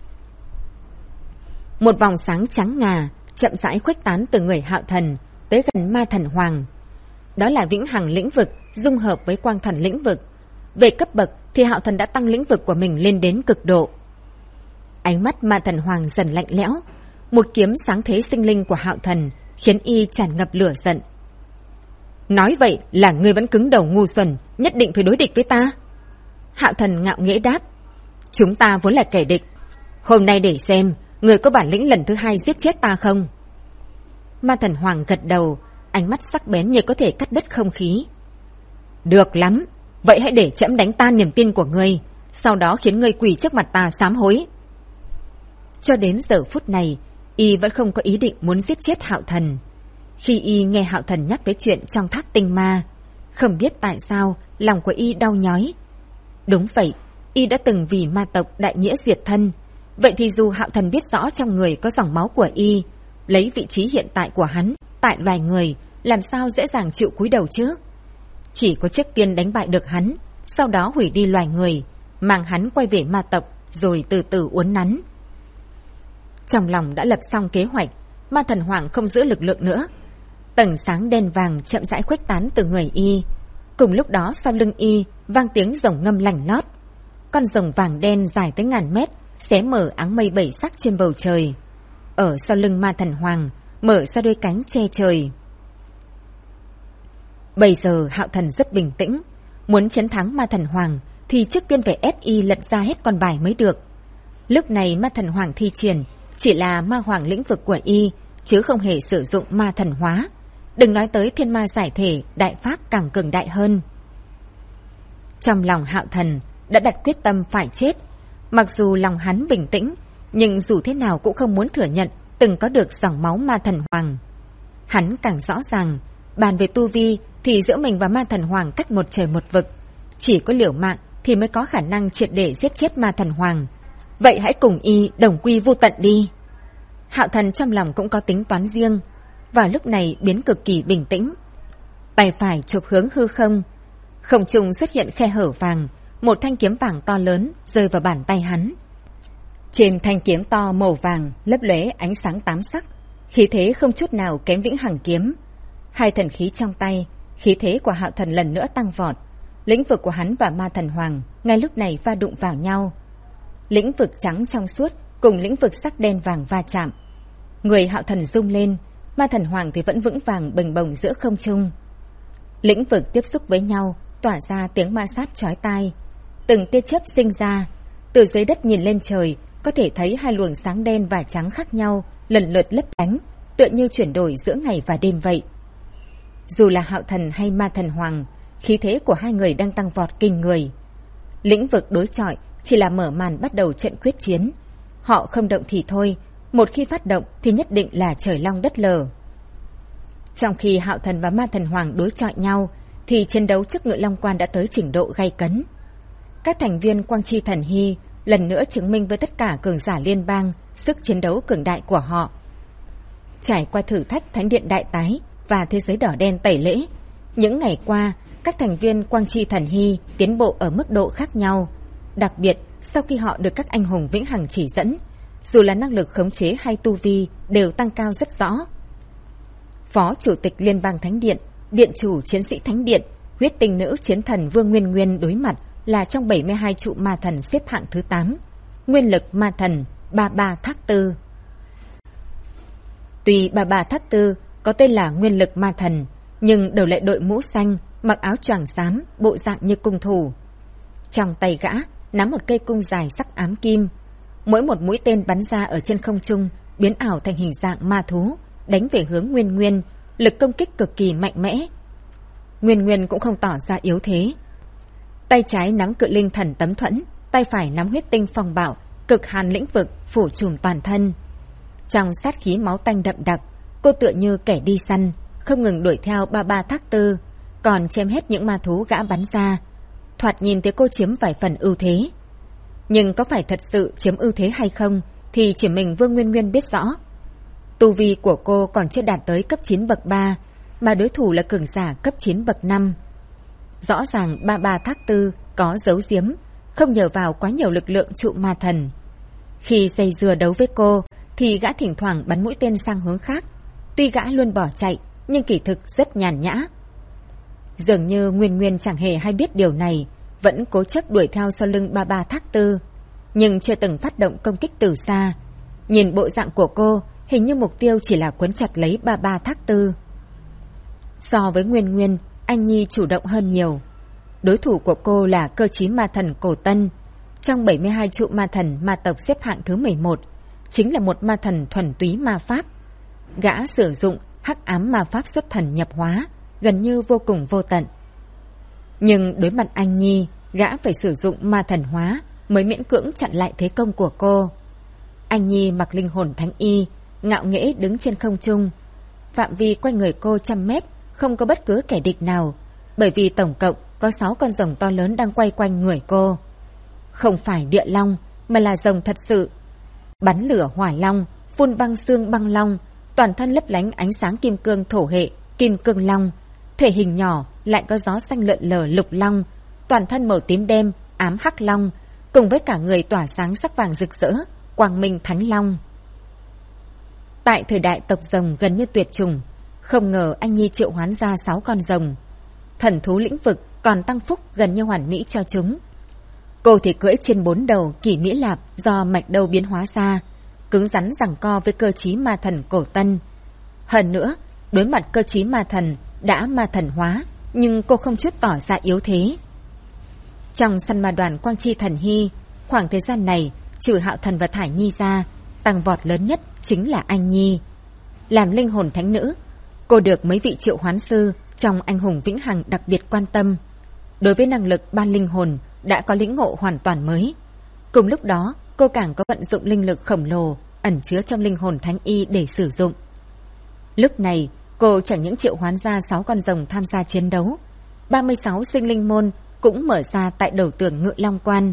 Một vòng sáng trắng ngà chậm rãi khuếch tán từ người Hạo Thần tới gần Ma Thần Hoàng. Đó là vĩnh hằng lĩnh vực dung hợp với quang thần lĩnh vực. Về cấp bậc thì Hạo Thần đã tăng lĩnh vực của mình lên đến cực độ. Ánh mắt Ma Thần Hoàng dần lạnh lẽo. Một kiếm sáng thế sinh linh của Hạo Thần khiến y tràn ngập lửa giận. Nói vậy là ngươi vẫn cứng đầu ngu xuẩn, nhất định phải đối địch với ta? Hạo Thần ngạo nghễ đáp. Chúng ta vốn là kẻ địch. Hôm nay để xem người có bản lĩnh lần thứ hai giết chết ta không? Ma Thần Hoàng gật đầu, ánh mắt sắc bén như có thể cắt đứt không khí. Được lắm, vậy hãy để trẫm đánh tan niềm tin của ngươi, sau đó khiến ngươi quỳ trước mặt ta sám hối. Cho đến giờ phút này, y vẫn không có ý định muốn giết chết Hạo Thần. Khi y nghe Hạo Thần nhắc tới chuyện trong tháp tinh ma, không biết tại sao lòng của y đau nhói. Đúng vậy, y đã từng vì ma tộc đại nghĩa diệt thân. Vậy thì dù Hạo Thần biết rõ trong người có dòng máu của y, lấy vị trí hiện tại của hắn tại loài người, làm sao dễ dàng chịu cúi đầu chứ? Chỉ có trước tiên đánh bại được hắn, sau đó hủy đi loài người, mang hắn quay về ma tộc, rồi từ từ uốn nắn. Trong lòng đã lập xong kế hoạch, Ma Thần Hoàng không giữ lực lượng nữa. Tầng sáng đen vàng chậm rãi khuếch tán từ người y. Cùng lúc đó sau lưng y vang tiếng rồng ngâm lành lót. Con rồng vàng đen dài tới ngàn mét xé mở áng mây bảy sắc trên bầu trời. ở sau lưng ma thần hoàng, mở ra đôi cánh che trời. Bây giờ Hạo Thần rất bình tĩnh, muốn chiến thắng ma thần hoàng thì trước tiên phải ép y lật ra hết con bài mới được. Lúc này ma thần hoàng thi triển chỉ là ma hoàng lĩnh vực của y, chứ không hề sử dụng ma thần hóa. Đừng nói tới thiên ma giải thể, đại pháp càng cường đại hơn. Trong lòng Hạo Thần đã đặt quyết tâm phải chết. Mặc dù lòng hắn bình tĩnh, nhưng dù thế nào cũng không muốn thừa nhận từng có được dòng máu ma thần hoàng. Hắn càng rõ ràng, bàn về tu vi thì giữa mình và ma thần hoàng cách một trời một vực. Chỉ có liều mạng thì mới có khả năng triệt để giết chết ma thần hoàng. Vậy hãy cùng y đồng quy vô tận đi. Hạo Thần trong lòng cũng có tính toán riêng, và lúc này biến cực kỳ bình tĩnh. Tay phải chụp hướng hư không, không trung xuất hiện khe hở vàng, một thanh kiếm vàng to lớn rơi vào bàn tay hắn. Trên thanh kiếm to màu vàng lấp lóe ánh sáng tám sắc, khí thế không chút nào kém Vĩnh Hằng kiếm. Hai thần khí trong tay, khí thế của Hạo Thần lần nữa tăng vọt. Lĩnh vực của hắn và ma thần hoàng ngay lúc này va đụng vào nhau. Lĩnh vực trắng trong suốt cùng lĩnh vực sắc đen vàng va chạm. Người Hạo Thần rung lên, ma thần hoàng thì vẫn vững vàng bềnh bồng giữa không trung. Lĩnh vực tiếp xúc với nhau, tỏa ra tiếng ma sát chói tai. Từng tia chớp sinh ra, từ dưới đất nhìn lên trời, có thể thấy hai luồng sáng đen và trắng khác nhau lần lượt lấp lánh, tựa như chuyển đổi giữa ngày và đêm vậy. Dù là Hạo Thần hay ma thần hoàng, khí thế của hai người đang tăng vọt kinh người. Lĩnh vực đối chọi chỉ là mở màn bắt đầu trận quyết chiến. Họ không động thì thôi, một khi phát động thì nhất định là trời long đất lở. Trong khi Hạo Thần và ma thần hoàng đối chọi nhau, thì chiến đấu trước Ngự Long Quan đã tới trình độ gay cấn. Các thành viên Quang Chi Thần Hy lần nữa chứng minh với tất cả cường giả liên bang sức chiến đấu cường đại của họ. Trải qua thử thách Thánh Điện Đại Tái và Thế Giới Đỏ Đen tẩy lễ, những ngày qua các thành viên Quang Chi Thần Hy tiến bộ ở mức độ khác nhau. Đặc biệt sau khi họ được các anh hùng Vĩnh Hằng chỉ dẫn, dù là năng lực khống chế hay tu vi đều tăng cao rất rõ. Phó Chủ tịch Liên bang Thánh Điện, Điện chủ Chiến sĩ Thánh Điện, huyết tinh nữ chiến thần Vương Nguyên Nguyên đối mặt là trong 72 trụ ma thần xếp hạng thứ 8, nguyên lực ma thần Ba Ba Thác Tư. Tuy Ba Ba Thác Tư có tên là nguyên lực ma thần, nhưng đầu lại đội mũ xanh, mặc áo choàng xám, bộ dạng như cung thủ. Trong tay gã nắm một cây cung dài sắc ám kim, mỗi một mũi tên bắn ra ở trên không trung biến ảo thành hình dạng ma thú, đánh về hướng Nguyên Nguyên, lực công kích cực kỳ mạnh mẽ. Nguyên Nguyên cũng không tỏ ra yếu thế. Tay trái nắm cự linh thần tấm thuẫn, tay phải nắm huyết tinh phong bảo, cực hàn lĩnh vực phủ trùm toàn thân. Trong sát khí máu tanh đậm đặc, cô tựa như kẻ đi săn, không ngừng đuổi theo Ba Ba Thác Tư, còn chém hết những ma thú gã bắn ra. Thoạt nhìn thấy cô chiếm vài phần ưu thế, nhưng có phải thật sự chiếm ưu thế hay không thì chỉ mình Vương Nguyên Nguyên biết rõ. Tu vi của cô còn chưa đạt tới cấp 9 bậc 3, mà đối thủ là cường giả cấp 9 bậc 5. Rõ ràng Ba Ba Thác Tư có giấu giếm, không nhờ vào quá nhiều lực lượng trụ ma thần. Khi dây dưa đấu với cô thì gã thỉnh thoảng bắn mũi tên sang hướng khác. Tuy gã luôn bỏ chạy, nhưng kỳ thực rất nhàn nhã. Dường như Nguyên Nguyên chẳng hề hay biết điều này, vẫn cố chấp đuổi theo sau lưng Ba Ba Thác Tư, nhưng chưa từng phát động công kích từ xa. Nhìn bộ dạng của cô, hình như mục tiêu chỉ là quấn chặt lấy Ba Ba Thác Tư. So với Nguyên Nguyên, Anh Nhi chủ động hơn nhiều. Đối thủ của cô là cơ chí ma thần Cổ Tân, trong 72 trụ ma thần ma tộc xếp hạng thứ 11, chính là một ma thần thuần túy ma pháp. Gã sử dụng hắc ám ma pháp xuất thần nhập hóa, gần như vô cùng vô tận. Nhưng đối mặt Anh Nhi, gã phải sử dụng ma thần hóa mới miễn cưỡng chặn lại thế công của cô. Anh Nhi mặc linh hồn thánh y, ngạo nghễ đứng trên không trung. Phạm vi quanh người cô 100 mét, không có bất cứ kẻ địch nào, bởi vì tổng cộng có 6 con rồng to lớn đang quay quanh người cô. Không phải địa long, mà là rồng thật sự. Bắn lửa hỏa long, phun băng xương băng long, toàn thân lấp lánh ánh sáng kim cương thổ hệ, kim cương long. Thể hình nhỏ lại có gió xanh lượn lờ lục long, toàn thân màu tím đen, ám hắc long, cùng với cả người tỏa sáng sắc vàng rực rỡ, quang minh thánh long. Tại thời đại tộc rồng gần như tuyệt chủng, không ngờ Anh Nhi triệu hoán ra 6 con rồng. Thần thú lĩnh vực còn tăng phúc gần như hoàn mỹ cho chúng. Cô thì cưỡi trên 4 đầu kỳ mỹ lạp do mạch đầu biến hóa ra, cứng rắn giằng co với cơ chí ma thần Cổ Tân. Hơn nữa, đối mặt cơ chí ma thần đã ma thần hóa, nhưng cô không chút tỏ ra yếu thế. Trong săn ma đoàn Quang Chi Thần Hy, khoảng thời gian này, trừ Hạo Thần và Thải Nhi ra, tăng vọt lớn nhất chính là Anh Nhi. Làm linh hồn thánh nữ, cô được mấy vị triệu hoán sư trong Anh hùng Vĩnh Hằng đặc biệt quan tâm. Đối với năng lực ban linh hồn đã có lĩnh ngộ hoàn toàn mới. Cùng lúc đó, cô càng có vận dụng linh lực khổng lồ ẩn chứa trong linh hồn thánh y để sử dụng. Lúc này, cô chẳng những triệu hoán ra 6 con rồng tham gia chiến đấu, 36 sinh linh môn cũng mở ra tại đầu tường Ngự Long Quan.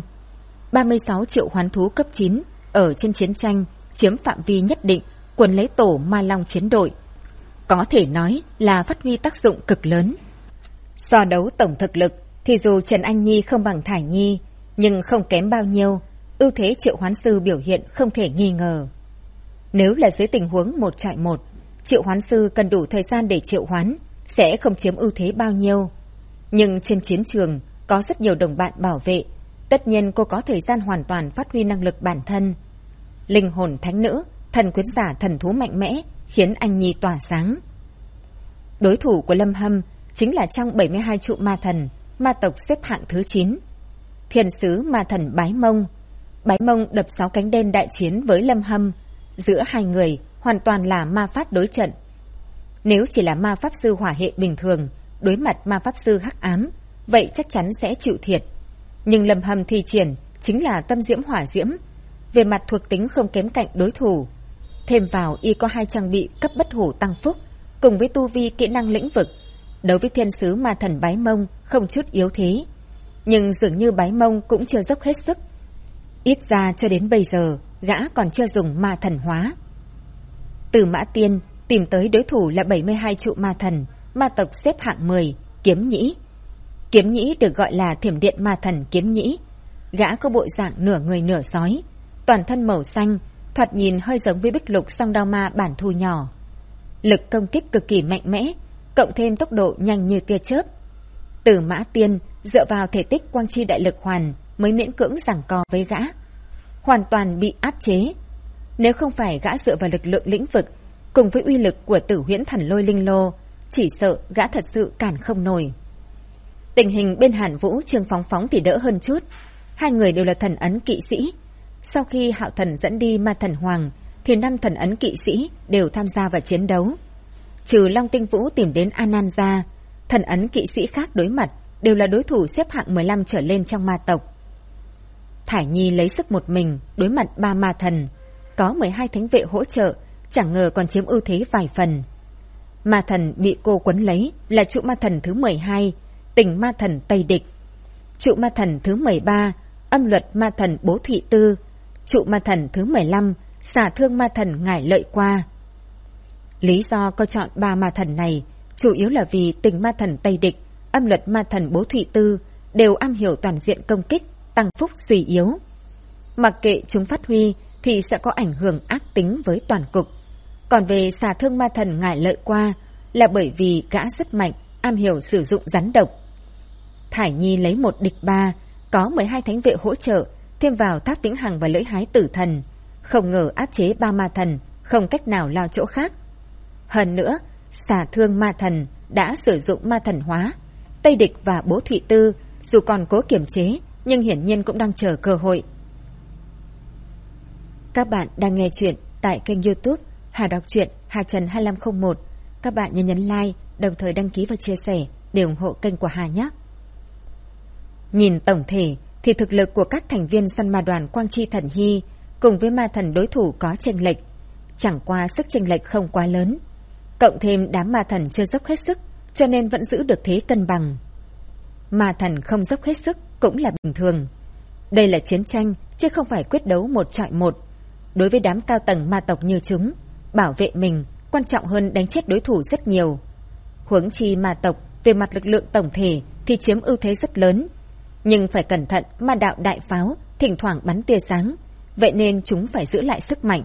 36 triệu hoán thú cấp 9 ở trên chiến tranh chiếm phạm vi nhất định, quần lấy tổ Ma Long chiến đội. Có thể nói là phát huy tác dụng cực lớn. So đấu tổng thực lực thì dù Trần Anh Nhi không bằng Thải Nhi, nhưng không kém bao nhiêu, ưu thế triệu hoán sư biểu hiện không thể nghi ngờ. Nếu là dưới tình huống 1-1, triệu hoán sư cần đủ thời gian để triệu hoán, sẽ không chiếm ưu thế bao nhiêu. Nhưng trên chiến trường có rất nhiều đồng bạn bảo vệ, tất nhiên cô có thời gian hoàn toàn phát huy năng lực bản thân. Linh hồn thánh nữ, thần quyến giả thần thú mạnh mẽ khiến Anh Nhi tỏa sáng. Đối thủ của Lâm Hâm chính là trong 72 trụ ma thần, ma tộc xếp hạng thứ 9. Thiên sứ ma thần Bái Mông. Bái Mông đập 6 cánh đen đại chiến với Lâm Hâm. Giữa hai người hoàn toàn là ma pháp đối trận. Nếu chỉ là ma pháp sư hỏa hệ bình thường, đối mặt ma pháp sư hắc ám, vậy chắc chắn sẽ chịu thiệt. Nhưng Lâm Hâm thi triển chính là tâm diễm hỏa diễm, về mặt thuộc tính không kém cạnh đối thủ. Thêm vào y có 2 trang bị cấp bất hủ tăng phúc, cùng với tu vi kỹ năng lĩnh vực, đối với thiên sứ ma thần Bái Mông không chút yếu thế. Nhưng dường như Bái Mông cũng chưa dốc hết sức. Ít ra cho đến bây giờ, gã còn chưa dùng ma thần hóa. Từ Mã Tiên tìm tới đối thủ là 72 trụ ma thần, ma tộc xếp hạng 10, Kiếm Nhĩ. Kiếm Nhĩ được gọi là thiểm điện ma thần Kiếm Nhĩ. Gã có bộ dạng nửa người nửa sói, toàn thân màu xanh, thoạt nhìn hơi giống với Bích Lục song đao ma bản thu nhỏ. Lực công kích cực kỳ mạnh mẽ, cộng thêm tốc độ nhanh như tia chớp. Từ Mã Tiên dựa vào thể tích quang chi đại lực hoàn mới miễn cưỡng giằng co với gã, hoàn toàn bị áp chế. Nếu không phải gã dựa vào lực lượng lĩnh vực cùng với uy lực của Tử Huyễn Thần Lôi Linh Lô, chỉ sợ gã thật sự cản không nổi. Tình hình bên Hàn Vũ Trương Phóng Phóng thì đỡ hơn chút. Hai người đều là thần ấn kỵ sĩ. Sau khi Hạo Thần dẫn đi ma thần Hoàng thì 5 thần ấn kỵ sĩ đều tham gia vào chiến đấu. Trừ Long Tinh Vũ tìm đến Ananja, thần ấn kỵ sĩ khác đối mặt đều là đối thủ xếp hạng 15 trở lên trong ma tộc. Thải Nhi lấy sức một mình đối mặt 3 ma thần, có 12 thánh vệ hỗ trợ, chẳng ngờ còn chiếm ưu thế vài phần. Ma thần bị cô quấn lấy là trụ ma thần thứ 12, Tình ma thần Tây Địch. Trụ ma thần thứ 13, Âm luật ma thần Bố Thụy Tư. Trụ ma thần thứ 15, Xả thương ma thần Ngải Lợi Qua. Lý do cô chọn 3 ma thần này chủ yếu là vì Tình ma thần Tây Địch, Âm luật ma thần Bố Thụy Tư đều am hiểu toàn diện công kích, tăng phúc suy yếu. Mặc kệ chúng phát huy thì sẽ có ảnh hưởng ác tính với toàn cục. Còn về Xả thương ma thần Ngải Lợi Qua là bởi vì gã rất mạnh, am hiểu sử dụng rắn độc. Thải Nhi lấy 1 địch 3, có 12 thánh vệ hỗ trợ, thêm vào Tháp Vĩnh Hằng và Lưỡi Hái Tử Thần, không ngờ áp chế 3 ma thần, không cách nào lao chỗ khác. Hơn nữa, Xả thương ma thần đã sử dụng ma thần hóa. Tây Địch và Bố Thụy Tư dù còn cố kiềm chế, nhưng hiển nhiên cũng đang chờ cơ hội. Các bạn đang nghe chuyện tại kênh YouTube Hà Đọc Truyện Hà Trần 2501. Các bạn nhớ nhấn like, đồng thời đăng ký và chia sẻ để ủng hộ kênh của Hà nhé. Nhìn tổng thể thì thực lực của các thành viên săn ma đoàn Quang Chi Thần Hy cùng với ma thần đối thủ có chênh lệch, chẳng qua sức chênh lệch không quá lớn. Cộng thêm đám ma thần chưa dốc hết sức, cho nên vẫn giữ được thế cân bằng. Ma thần không dốc hết sức cũng là bình thường. Đây là chiến tranh, chứ không phải quyết đấu 1-1. Đối với đám cao tầng ma tộc như chúng, bảo vệ mình quan trọng hơn đánh chết đối thủ rất nhiều. Huống chi ma tộc về mặt lực lượng tổng thể thì chiếm ưu thế rất lớn. Nhưng phải cẩn thận, ma đạo đại pháo thỉnh thoảng bắn tia sáng, vậy nên chúng phải giữ lại sức mạnh.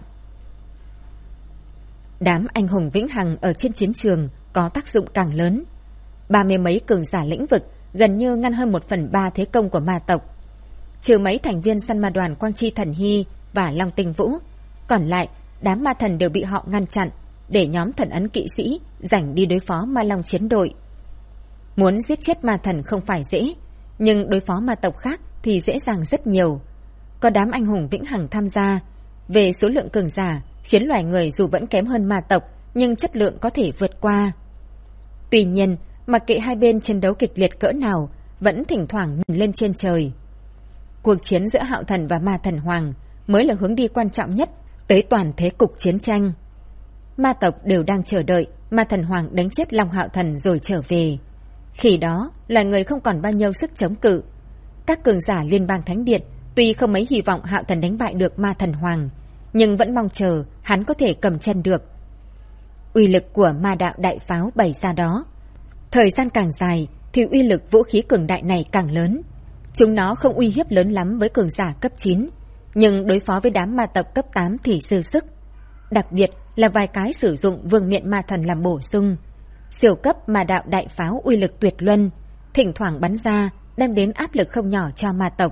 Đám anh hùng Vĩnh Hằng ở trên chiến trường có tác dụng càng lớn. 30 mấy cường giả lĩnh vực gần như ngăn hơn 1/3 thế công của ma tộc. Trừ mấy thành viên săn ma đoàn Quang Chi Thần Hy và Long Tinh Vũ, Còn lại, đám ma thần đều bị họ ngăn chặn, để nhóm thần ấn kỵ sĩ rảnh đi đối phó ma long chiến đội. Muốn giết chết ma thần không phải dễ, nhưng đối phó ma tộc khác thì dễ dàng rất nhiều. Có đám anh hùng vĩnh hằng tham gia, về số lượng cường giả khiến loài người dù vẫn kém hơn ma tộc nhưng chất lượng có thể vượt qua. Tuy nhiên, mặc kệ hai bên chiến đấu kịch liệt cỡ nào, vẫn thỉnh thoảng nhìn lên trên trời. Cuộc chiến giữa Hạo Thần và Ma Thần Hoàng mới là hướng đi quan trọng nhất tới toàn thế cục chiến tranh. Ma tộc đều đang chờ đợi Ma Thần Hoàng đánh chết Long Hạo Thần rồi trở về. Khi đó, loài người không còn bao nhiêu sức chống cự. Các cường giả liên bang Thánh Điện tuy không mấy hy vọng Hạo Thần đánh bại được Ma Thần Hoàng, nhưng vẫn mong chờ hắn có thể cầm chân được. Uy lực của ma đạo đại pháo bày ra đó. Thời gian càng dài thì uy lực vũ khí cường đại này càng lớn. Chúng nó không uy hiếp lớn lắm với cường giả cấp 9, nhưng đối phó với đám ma tộc cấp 8 thì dư sức. Đặc biệt là vài cái sử dụng vương miện ma thần làm bổ sung. Siêu cấp ma đạo đại pháo uy lực tuyệt luân, thỉnh thoảng bắn ra, đem đến áp lực không nhỏ cho ma tộc.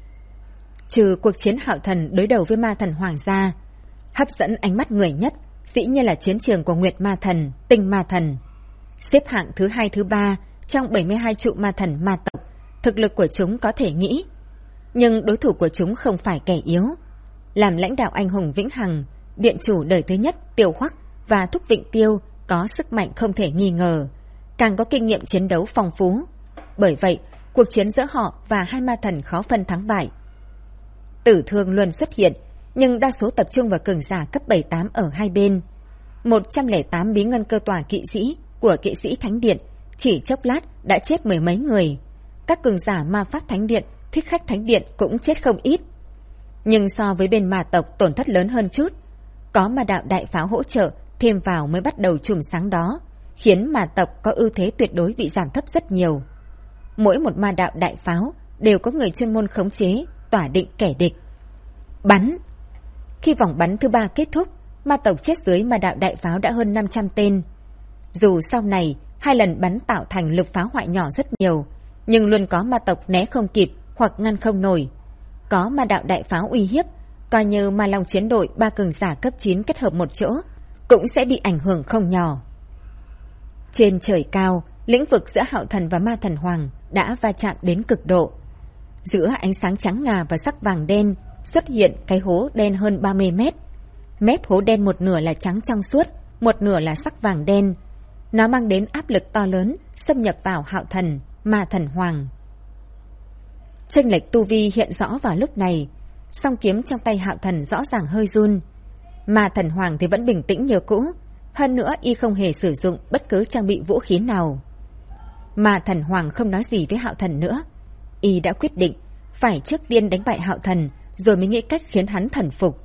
Trừ cuộc chiến Hạo Thần đối đầu với Ma Thần Hoàng gia, hấp dẫn ánh mắt người nhất dĩ nhiên là chiến trường của Nguyệt Ma Thần, Tinh Ma Thần. Xếp hạng thứ 2 thứ 3 trong 72 trụ ma thần ma tộc, thực lực của chúng có thể nghĩ. Nhưng đối thủ của chúng không phải kẻ yếu. Làm lãnh đạo anh hùng vĩnh hằng, điện chủ đời thứ nhất Tiêu Hoắc và Thúc Vịnh Tiêu có sức mạnh không thể nghi ngờ, càng có kinh nghiệm chiến đấu phong phú. Bởi vậy, cuộc chiến giữa họ và hai ma thần khó phân thắng bại. Tử thương luôn xuất hiện, nhưng đa số tập trung vào cường giả cấp 7-8 ở hai bên. 108 bí ngân cơ tòa kỵ sĩ của kỵ sĩ Thánh Điện chỉ chốc lát đã chết mười mấy người. Các cường giả ma pháp Thánh Điện, thích khách Thánh Điện cũng chết không ít. Nhưng so với bên ma tộc tổn thất lớn hơn chút. Có ma đạo đại pháo hỗ trợ thêm vào mới bắt đầu chùm sáng đó, khiến ma tộc có ưu thế tuyệt đối bị giảm thấp rất nhiều. Mỗi một ma đạo đại pháo đều có người chuyên môn khống chế, tỏa định kẻ địch. Bắn! Khi vòng bắn thứ 3 kết thúc, ma tộc chết dưới ma đạo đại pháo đã hơn 500 tên. Dù sau này 2 lần bắn tạo thành lực phá hoại nhỏ rất nhiều, nhưng luôn có ma tộc né không kịp hoặc ngăn không nổi. Có ma đạo đại pháo uy hiếp, coi như ma long chiến đội 3 cường giả cấp 9 kết hợp một chỗ, cũng sẽ bị ảnh hưởng không nhỏ. Trên trời cao, lĩnh vực giữa Hạo Thần và Ma Thần Hoàng đã va chạm đến cực độ. Giữa ánh sáng trắng ngà và sắc vàng đen xuất hiện cái hố đen hơn 30 mét. Mép hố đen một nửa là trắng trong suốt, một nửa là sắc vàng đen. Nó mang đến áp lực to lớn, xâm nhập vào Hạo Thần, Ma Thần Hoàng. Chênh lệch tu vi hiện rõ vào lúc này, song kiếm trong tay Hạo Thần rõ ràng hơi run. Ma Thần Hoàng thì vẫn bình tĩnh như cũ, hơn nữa y không hề sử dụng bất cứ trang bị vũ khí nào. Ma Thần Hoàng không nói gì với Hạo Thần nữa, y đã quyết định phải trước tiên đánh bại Hạo Thần rồi mới nghĩ cách khiến hắn thần phục.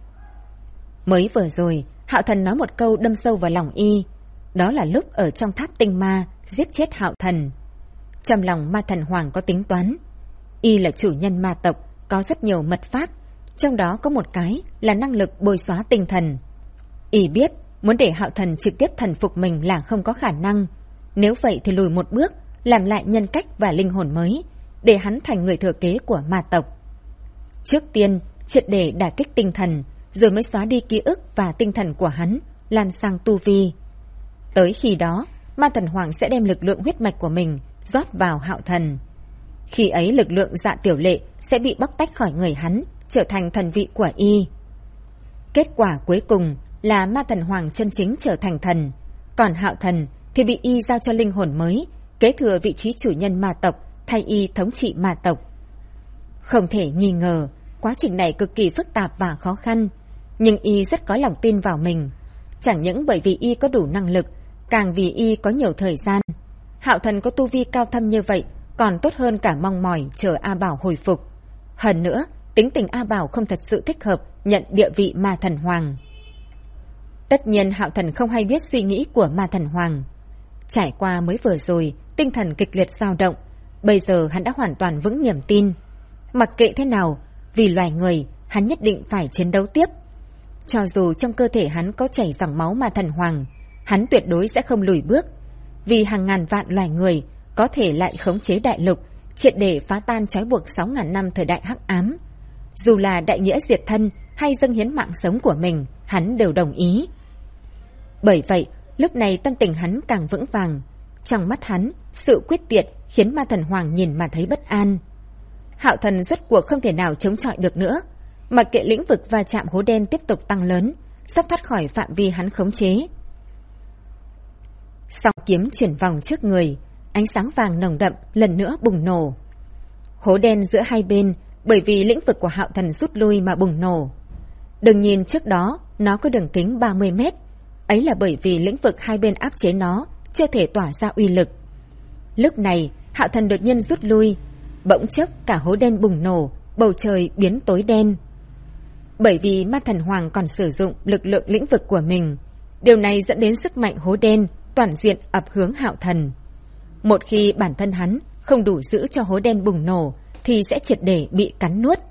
Mới vừa rồi, Hạo Thần nói một câu đâm sâu vào lòng y, đó là lúc ở trong tháp tinh ma giết chết Hạo Thần. Trong lòng Ma Thần Hoàng có tính toán, y là chủ nhân ma tộc, có rất nhiều mật pháp, trong đó có một cái là năng lực bồi xóa tinh thần. Y biết muốn để Hạo Thần trực tiếp thần phục mình là không có khả năng, nếu vậy thì lùi một bước, làm lại nhân cách và linh hồn mới, để hắn thành người thừa kế của ma tộc. Trước tiên triệt để đả kích tinh thần, rồi mới xóa đi ký ức và tinh thần của hắn lan sang tu vi. Tới khi đó, Ma Thần Hoàng sẽ đem lực lượng huyết mạch của mình rót vào Hạo Thần. Khi ấy lực lượng Dạ Tiểu Lệ sẽ bị bóc tách khỏi người hắn, trở thành thần vị của y. Kết quả cuối cùng là Ma Thần Hoàng chân chính trở thành thần, còn Hạo Thần thì bị y giao cho linh hồn mới, kế thừa vị trí chủ nhân ma tộc, thay y thống trị ma tộc. Không thể nghi ngờ, quá trình này cực kỳ phức tạp và khó khăn, nhưng y rất có lòng tin vào mình. Chẳng những bởi vì y có đủ năng lực, càng vì y có nhiều thời gian. Hạo Thần có tu vi cao thâm như vậy, còn tốt hơn cả mong mỏi chờ A Bảo hồi phục. Hơn nữa, tính tình A Bảo không thật sự thích hợp nhận địa vị Ma Thần Hoàng. Tất nhiên Hạo Thần không hay biết suy nghĩ của Ma Thần Hoàng. Trải qua mới vừa rồi, tinh thần kịch liệt dao động, bây giờ hắn đã hoàn toàn vững niềm tin. Mặc kệ thế nào, vì loài người, hắn nhất định phải chiến đấu tiếp. Cho dù trong cơ thể hắn có chảy dòng máu Ma Thần Hoàng, hắn tuyệt đối sẽ không lùi bước. Vì hàng ngàn vạn loài người có thể lại khống chế đại lục, triệt để phá tan trói buộc 6.000 năm thời đại hắc ám. Dù là đại nghĩa diệt thân hay dâng hiến mạng sống của mình, hắn đều đồng ý. Bởi vậy, lúc này tâm tình hắn càng vững vàng. Trong mắt hắn, sự quyết tuyệt khiến Ma Thần Hoàng nhìn mà thấy bất an. Hạo Thần rốt cuộc không thể nào chống chọi được nữa. Mặc kệ lĩnh vực va chạm hố đen tiếp tục tăng lớn, sắp thoát khỏi phạm vi hắn khống chế. Song kiếm chuyển vòng trước người, ánh sáng vàng nồng đậm lần nữa bùng nổ. Hố đen giữa hai bên bởi vì lĩnh vực của Hạo Thần rút lui mà bùng nổ. Đừng nhìn trước đó nó có đường kính 30 mét, ấy là bởi vì lĩnh vực hai bên áp chế nó, chưa thể tỏa ra uy lực. Lúc này, Hạo Thần đột nhiên rút lui, bỗng chốc cả hố đen bùng nổ, bầu trời biến tối đen. Bởi vì Ma Thần Hoàng còn sử dụng lực lượng lĩnh vực của mình, điều này dẫn đến sức mạnh hố đen toàn diện ập hướng Hạo Thần. Một khi bản thân hắn không đủ giữ cho hố đen bùng nổ thì sẽ triệt để bị cắn nuốt.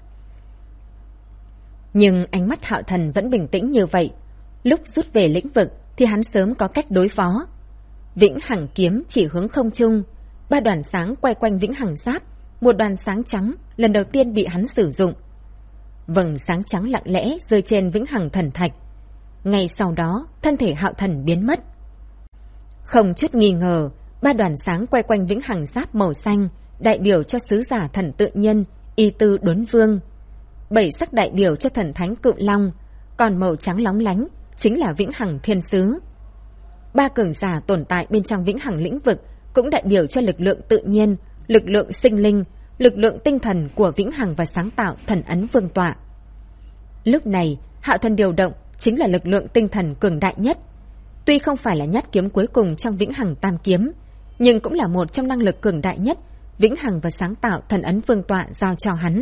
Nhưng ánh mắt Hạo Thần vẫn bình tĩnh như vậy. Lúc rút về lĩnh vực thì hắn sớm có cách đối phó. Vĩnh Hằng kiếm chỉ hướng không trung, 3 đoàn sáng quay quanh Vĩnh Hằng giáp, một đoàn sáng trắng lần đầu tiên bị hắn sử dụng. Vầng sáng trắng lặng lẽ rơi trên Vĩnh Hằng thần thạch. Ngay sau đó, thân thể Hạo Thần biến mất. Không chút nghi ngờ, 3 đoàn sáng quay quanh Vĩnh Hằng giáp màu xanh đại biểu cho sứ giả thần tự nhiên Y Tư Đốn Vương. 7 sắc đại biểu cho thần thánh Cự Long, còn màu trắng lóng lánh chính là Vĩnh Hằng Thiên Sứ. 3 cường giả tồn tại bên trong Vĩnh Hằng lĩnh vực cũng đại biểu cho lực lượng tự nhiên, lực lượng sinh linh, lực lượng tinh thần của Vĩnh Hằng và sáng tạo Thần Ấn Vương tọa. Lúc này, Hạo Thần điều động chính là lực lượng tinh thần cường đại nhất. Tuy không phải là nhát kiếm cuối cùng trong Vĩnh Hằng Tam Kiếm, nhưng cũng là một trong năng lực cường đại nhất Vĩnh Hằng và sáng tạo Thần Ấn Vương tọa giao cho hắn.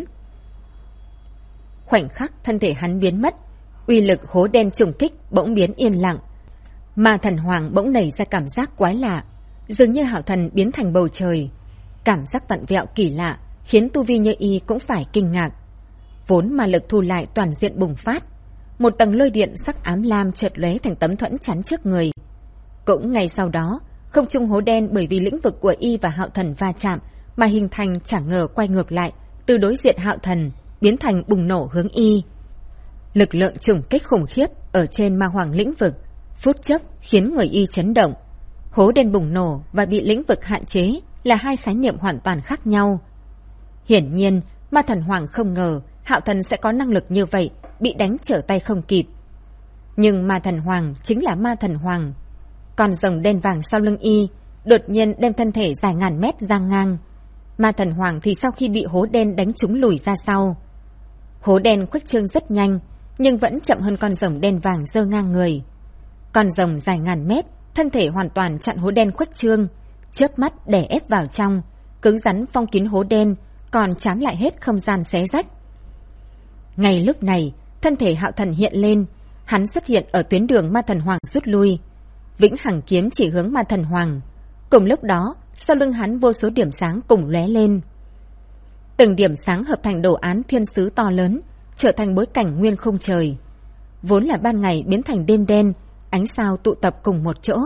Khoảnh khắc thân thể hắn biến mất, uy lực hố đen trùng kích bỗng biến yên lặng. Ma Thần Hoàng bỗng nảy ra cảm giác quái lạ, dường như Hạo Thần biến thành bầu trời. Cảm giác vặn vẹo kỳ lạ khiến tu vi như y cũng phải kinh ngạc. Vốn ma lực thu lại toàn diện bùng phát, một tầng lôi điện sắc ám lam chợt lóe thành tấm thuẫn chắn trước người. Cũng ngay sau đó, không trung hố đen bởi vì lĩnh vực của y và Hạo Thần va chạm mà hình thành chẳng ngờ quay ngược lại, từ đối diện Hạo Thần biến thành bùng nổ hướng y. Lực lượng trùng kích khủng khiếp ở trên ma hoàng lĩnh vực phút chốc khiến người y chấn động. Hố đen bùng nổ và bị lĩnh vực hạn chế là hai khái niệm hoàn toàn khác nhau. Hiển nhiên, Ma Thần Hoàng không ngờ Hạo Thần sẽ có năng lực như vậy, bị đánh trở tay không kịp. Nhưng Ma Thần Hoàng chính là Ma Thần Hoàng. Con rồng đen vàng sau lưng y đột nhiên đem thân thể dài ngàn mét giang ngang. Ma Thần Hoàng thì sau khi bị hố đen đánh trúng lùi ra sau. Hố đen khuếch trương rất nhanh, nhưng vẫn chậm hơn con rồng đen vàng giơ ngang người. Con rồng dài ngàn mét, thân thể hoàn toàn chặn hố đen khuếch trương, chớp mắt đè ép vào trong, cứng rắn phong kín hố đen, còn chám lại hết không gian xé rách. Ngay lúc này, thân thể Hạo Thần hiện lên, hắn xuất hiện ở tuyến đường Ma Thần Hoàng rút lui. Vĩnh Hằng kiếm chỉ hướng Ma Thần Hoàng. Cùng lúc đó, sau lưng hắn vô số điểm sáng cùng lóe lên. Từng điểm sáng hợp thành đồ án thiên sứ to lớn, trở thành bối cảnh nguyên khung trời. Vốn là ban ngày biến thành đêm đen, ánh sao tụ tập cùng một chỗ.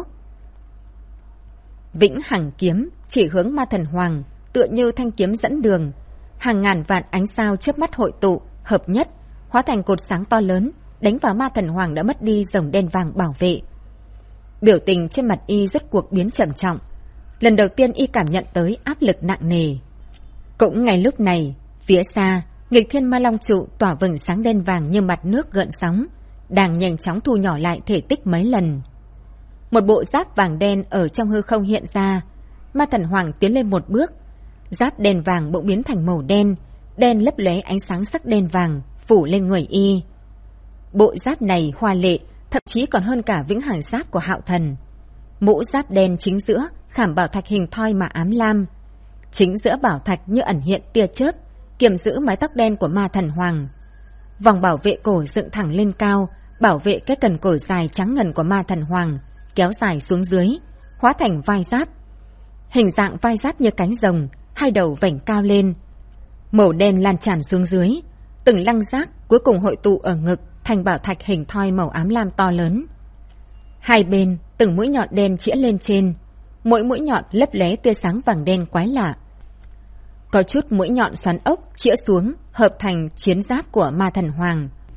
Vĩnh Hằng kiếm chỉ hướng Ma Thần Hoàng, tựa như thanh kiếm dẫn đường. Hàng ngàn vạn ánh sao chớp mắt hội tụ, hợp nhất, hóa thành cột sáng to lớn, đánh vào Ma Thần Hoàng đã mất đi rồng đen vàng bảo vệ. Biểu tình trên mặt y rốt cuộc biến trầm trọng. Lần đầu tiên y cảm nhận tới áp lực nặng nề. Cũng ngay lúc này, phía xa, nghịch thiên ma long trụ tỏa vầng sáng đen vàng như mặt nước gợn sóng, đang nhanh chóng thu nhỏ lại thể tích mấy lần. Một bộ giáp vàng đen ở trong hư không hiện ra. Ma Thần Hoàng tiến lên một bước, giáp đen vàng bỗng biến thành màu đen, đen lấp lóe ánh sáng sắc đen vàng phủ lên người y. Bộ giáp này hoa lệ, thậm chí còn hơn cả Vĩnh Hằng giáp của Hạo Thần. Mũ giáp đen chính giữa khảm bảo thạch hình thoi mà ám lam, chính giữa bảo thạch như ẩn hiện tia chớp, kiềm giữ mái tóc đen của Ma Thần Hoàng. Vòng bảo vệ cổ dựng thẳng lên cao, bảo vệ cái cần cổ dài trắng ngần của Ma Thần Hoàng, kéo dài xuống dưới, hóa thành vai giáp. Hình dạng vai giáp như cánh rồng, hai đầu vảnh cao lên, màu đen lan tràn xuống dưới, từng lăng giác cuối cùng hội tụ ở ngực thành bảo thạch hình thoi màu ám lam to lớn. Hai bên từng mũi nhọn đen chĩa lên trên, mỗi mũi nhọn lấp lóe tia sáng vàng đen quái lạ. Có chút mũi nhọn xoắn ốc chĩa xuống, hợp thành chiến giáp của Ma Thần Hoàng.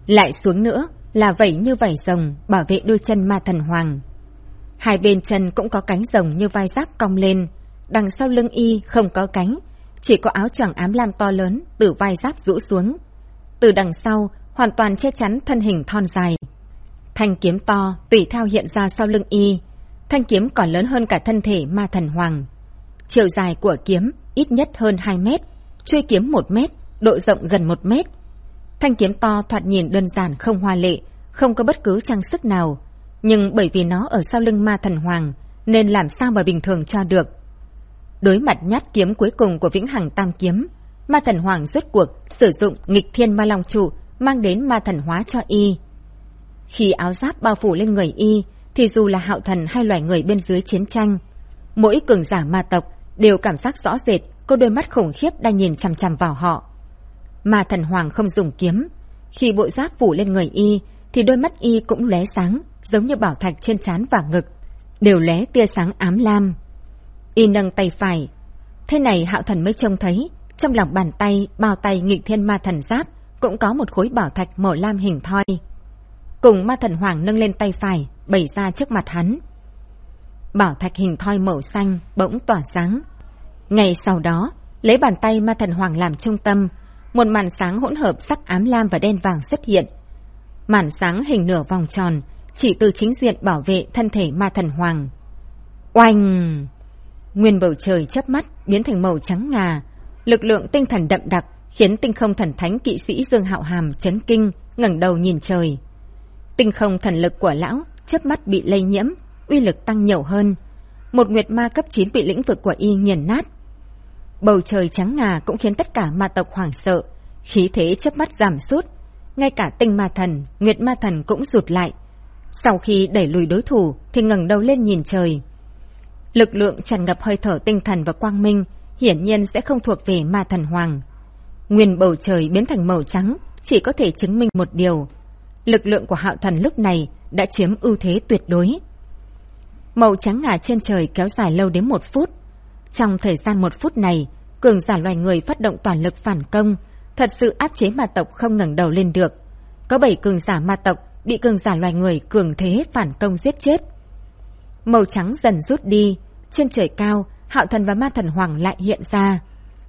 Lại xuống nữa là vẩy như vảy rồng bảo vệ đôi chân ma thần hoàng. Hai bên chân cũng có cánh rồng như vai giáp cong lên, đằng sau lưng y không có cánh, chỉ có áo choàng ám lam to lớn từ vai giáp rũ xuống. Từ đằng sau hoàn toàn che chắn thân hình thon dài. Thanh kiếm to tùy theo hiện ra sau lưng y, thanh kiếm còn lớn hơn cả thân thể ma thần hoàng. Chiều dài của kiếm ít nhất hơn 2 mét, chuôi kiếm 1 mét, độ rộng gần 1 mét. Thanh kiếm to thoạt nhìn đơn giản không hoa lệ, không có bất cứ trang sức nào, nhưng bởi vì nó ở sau lưng ma thần hoàng nên làm sao mà bình thường cho được. Đối mặt nhát kiếm cuối cùng của Vĩnh Hằng Tam Kiếm, ma thần hoàng rốt cuộc sử dụng nghịch thiên ma long trụ mang đến ma thần hóa cho y. Khi áo giáp bao phủ lên người y thì dù là hạo thần hay loài người bên dưới chiến tranh, mỗi cường giả ma tộc đều cảm giác rõ rệt có đôi mắt khủng khiếp đang nhìn chằm chằm vào họ. Ma thần hoàng không dùng kiếm, khi bộ giáp phủ lên người y thì đôi mắt y cũng lóe sáng, giống như bảo thạch trên trán và ngực đều lóe tia sáng ám lam. Y nâng tay phải, thế này hạo thần mới trông thấy trong lòng bàn tay bao tay nghịch thiên ma thần giáp cũng có một khối bảo thạch màu lam hình thoi. Cùng ma thần hoàng nâng lên tay phải bày ra trước mặt hắn. Bảo thạch hình thoi màu xanh bỗng tỏa sáng. Ngay sau đó, lấy bàn tay ma thần hoàng làm trung tâm, một màn sáng hỗn hợp sắc ám lam và đen vàng xuất hiện. Màn sáng hình nửa vòng tròn, chỉ từ chính diện bảo vệ thân thể ma thần hoàng. Oanh! Nguyên bầu trời chớp mắt biến thành màu trắng ngà, lực lượng tinh thần đậm đặc khiến tinh không thần thánh kỵ sĩ Dương Hạo Hàm chấn kinh, ngẩng đầu nhìn trời. Tinh không thần lực của lão chớp mắt bị lây nhiễm, uy lực tăng nhiều hơn. Một nguyệt ma cấp 9 bị lĩnh vực của y nghiền nát. Bầu trời trắng ngà cũng khiến tất cả ma tộc hoảng sợ, khí thế chớp mắt giảm sút. Ngay cả tinh ma thần, nguyệt ma thần cũng rụt lại. Sau khi đẩy lùi đối thủ thì ngẩng đầu lên nhìn trời. Lực lượng tràn ngập hơi thở tinh thần và quang minh hiển nhiên sẽ không thuộc về ma thần hoàng. Nguyên bầu trời biến thành màu trắng chỉ có thể chứng minh một điều: lực lượng của hạo thần lúc này đã chiếm ưu thế tuyệt đối. Màu trắng ngà trên trời kéo dài lâu đến 1 phút. Trong thời gian 1 phút này, cường giả loài người phát động toàn lực phản công, thật sự áp chế ma tộc không ngẩng đầu lên được. Có 7 cường giả ma tộc bị cường giả loài người cường thế phản công giết chết. Màu trắng dần rút đi, trên trời cao, hạo thần và ma thần hoàng lại hiện ra.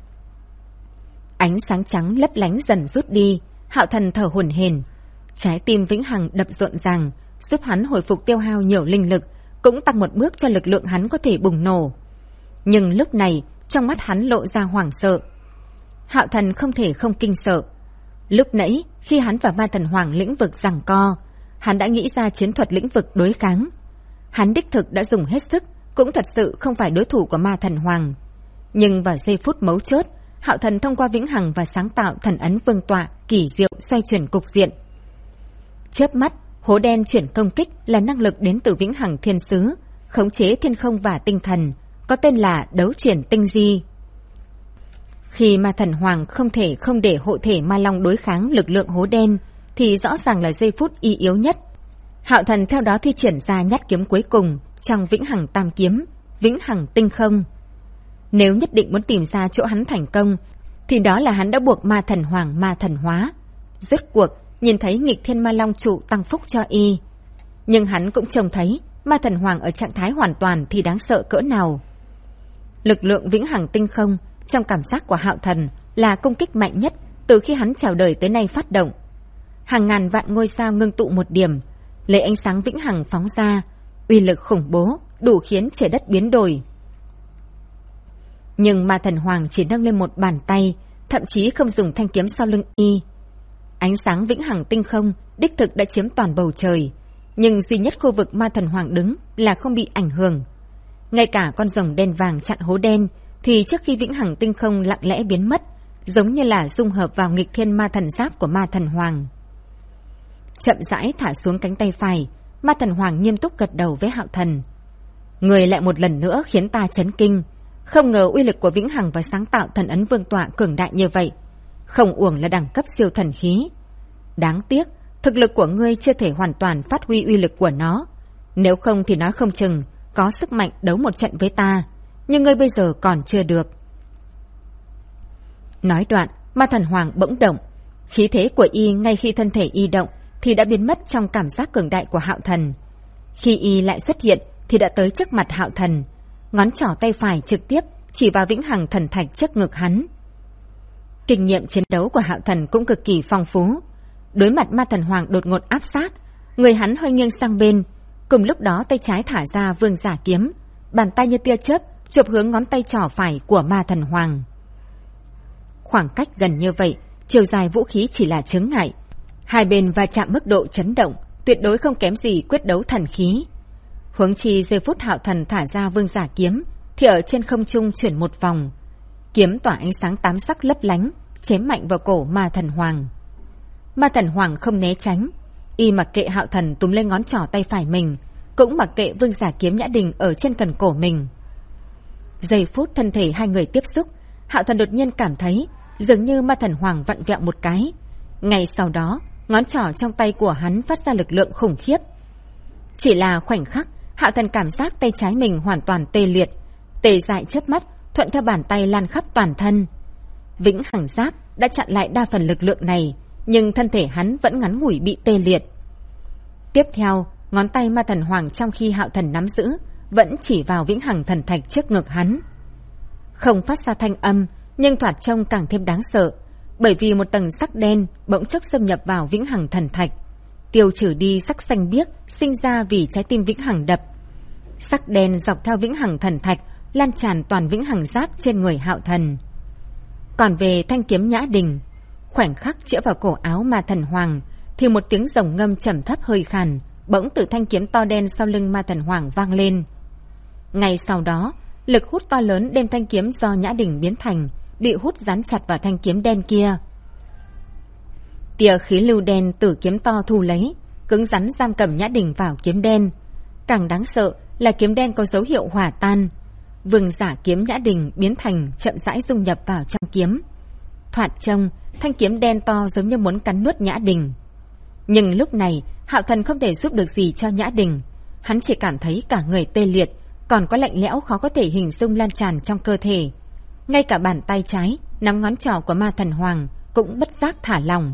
Ánh sáng trắng lấp lánh dần rút đi, hạo thần thở hổn hển, trái tim Vĩnh Hằng đập rộn ràng, giúp hắn hồi phục tiêu hao nhiều linh lực, cũng tăng một bước cho lực lượng hắn có thể bùng nổ. Nhưng lúc này, trong mắt hắn lộ ra hoảng sợ. Hạo thần không thể không kinh sợ. Lúc nãy, khi hắn và ma thần hoàng lĩnh vực giằng co, hắn đã nghĩ ra chiến thuật lĩnh vực đối kháng. Hắn đích thực đã dùng hết sức, cũng thật sự không phải đối thủ của ma thần hoàng. Nhưng vào giây phút mấu chốt, hạo thần thông qua Vĩnh Hằng và sáng tạo thần ấn vương tọa kỳ diệu xoay chuyển cục diện. Chớp mắt, hố đen chuyển công kích là năng lực đến từ Vĩnh Hằng Thiên Sứ, khống chế thiên không và tinh thần, có tên là đấu chuyển tinh di. Khi ma thần hoàng không thể không để hộ thể ma long đối kháng lực lượng hố đen, thì rõ ràng là giây phút y yếu nhất. Hạo thần theo đó thi triển ra nhát kiếm cuối cùng trong Vĩnh Hằng Tam Kiếm, Vĩnh Hằng Tinh Không. Nếu nhất định muốn tìm ra chỗ hắn thành công, thì đó là hắn đã buộc ma thần hoàng ma thần hóa. Rốt cuộc nhìn thấy nghịch thiên ma long trụ tăng phúc cho y. Nhưng hắn cũng trông thấy ma thần hoàng ở trạng thái hoàn toàn thì đáng sợ cỡ nào. Lực lượng Vĩnh Hằng Tinh Không trong cảm giác của hạo thần là công kích mạnh nhất từ khi hắn chào đời tới nay phát động. Hàng ngàn vạn ngôi sao ngưng tụ một điểm, lấy ánh sáng vĩnh hằng phóng ra, uy lực khủng bố, đủ khiến trời đất biến đổi. Nhưng ma thần hoàng chỉ nâng lên một bàn tay, thậm chí không dùng thanh kiếm sau lưng y. Ánh sáng vĩnh hằng tinh không đích thực đã chiếm toàn bầu trời, nhưng duy nhất khu vực ma thần hoàng đứng là không bị ảnh hưởng. Ngay cả con rồng đen vàng chặn hố đen thì trước khi vĩnh hằng tinh không lặng lẽ biến mất, giống như là dung hợp vào nghịch thiên ma thần giáp của ma thần hoàng. Chậm rãi thả xuống cánh tay phải, ma thần hoàng nghiêm túc gật đầu với hạo thần. Người lại một lần nữa khiến ta chấn kinh. Không ngờ uy lực của vĩnh hằng và sáng tạo thần ấn vương tọa cường đại như vậy. Không uổng là đẳng cấp siêu thần khí. Đáng tiếc, thực lực của ngươi chưa thể hoàn toàn phát huy uy lực của nó. Nếu không thì nói không chừng có sức mạnh đấu một trận với ta, nhưng ngươi bây giờ còn chưa được. Nói đoạn, ma thần hoàng bỗng động. Khí thế của y ngay khi thân thể y động thì đã biến mất trong cảm giác cường đại của Hạo Thần. Khi y lại xuất hiện thì đã tới trước mặt Hạo Thần, ngón trỏ tay phải trực tiếp chỉ vào vĩnh hằng thần thạch trước ngực hắn. Kinh nghiệm chiến đấu của Hạo Thần cũng cực kỳ phong phú. Đối mặt Ma Thần Hoàng đột ngột áp sát, người hắn hơi nghiêng sang bên, cùng lúc đó tay trái thả ra vương giả kiếm, bàn tay như tia chớp chụp hướng ngón tay trỏ phải của Ma Thần Hoàng. Khoảng cách gần như vậy, chiều dài vũ khí chỉ là chướng ngại. Hai bên va chạm mức độ chấn động tuyệt đối không kém gì quyết đấu thần khí. Huống chi giây phút Hạo Thần thả ra vương giả kiếm thì ở trên không trung chuyển một vòng, kiếm tỏa ánh sáng tám sắc lấp lánh, chém mạnh vào cổ Ma Thần Hoàng. Ma Thần Hoàng không né tránh, y mặc kệ Hạo Thần túm lên ngón trỏ tay phải mình, cũng mặc kệ vương giả kiếm nhã đình ở trên cần cổ mình. Giây phút thân thể hai người tiếp xúc, Hạo Thần đột nhiên cảm thấy dường như Ma Thần Hoàng vặn vẹo một cái. Ngay sau đó, ngón trỏ trong tay của hắn phát ra lực lượng khủng khiếp. Chỉ là khoảnh khắc, Hạo Thần cảm giác tay trái mình hoàn toàn tê liệt, tê dại chớp mắt, thuận theo bàn tay lan khắp toàn thân. Vĩnh hằng giáp đã chặn lại đa phần lực lượng này, nhưng thân thể hắn vẫn ngắn ngủi bị tê liệt. Tiếp theo, ngón tay Ma Thần Hoàng trong khi Hạo Thần nắm giữ vẫn chỉ vào vĩnh hằng thần thạch trước ngực hắn. Không phát ra thanh âm, nhưng thoạt trông càng thêm đáng sợ, bởi vì một tầng sắc đen bỗng chốc xâm nhập vào vĩnh hằng thần thạch, tiêu trừ đi sắc xanh biếc sinh ra vì trái tim vĩnh hằng đập. Sắc đen dọc theo vĩnh hằng thần thạch lan tràn toàn vĩnh hằng giáp trên người Hạo Thần. Còn về thanh kiếm nhã đình, khoảnh khắc chĩa vào cổ áo Ma Thần Hoàng thì một tiếng rồng ngâm trầm thấp hơi khàn bỗng từ thanh kiếm to đen sau lưng Ma Thần Hoàng vang lên. Ngay sau đó, lực hút to lớn đem thanh kiếm do nhã đình biến thành bị hút dán chặt vào thanh kiếm đen kia. Tia khí lưu đen từ kiếm to thu lấy, cứng rắn giam cầm nhã đình vào kiếm đen. Càng đáng sợ là kiếm đen có dấu hiệu hòa tan. Vương giả kiếm nhã đình biến thành chậm rãi dung nhập vào trong kiếm. Thoạt trông, thanh kiếm đen to giống như muốn cắn nuốt nhã đình. Nhưng lúc này, Hạo Thần không thể giúp được gì cho nhã đình. Hắn chỉ cảm thấy cả người tê liệt, còn có lạnh lẽo khó có thể hình dung lan tràn trong cơ thể. Ngay cả bàn tay trái nắm ngón trỏ của Ma Thần Hoàng cũng bất giác thả lỏng.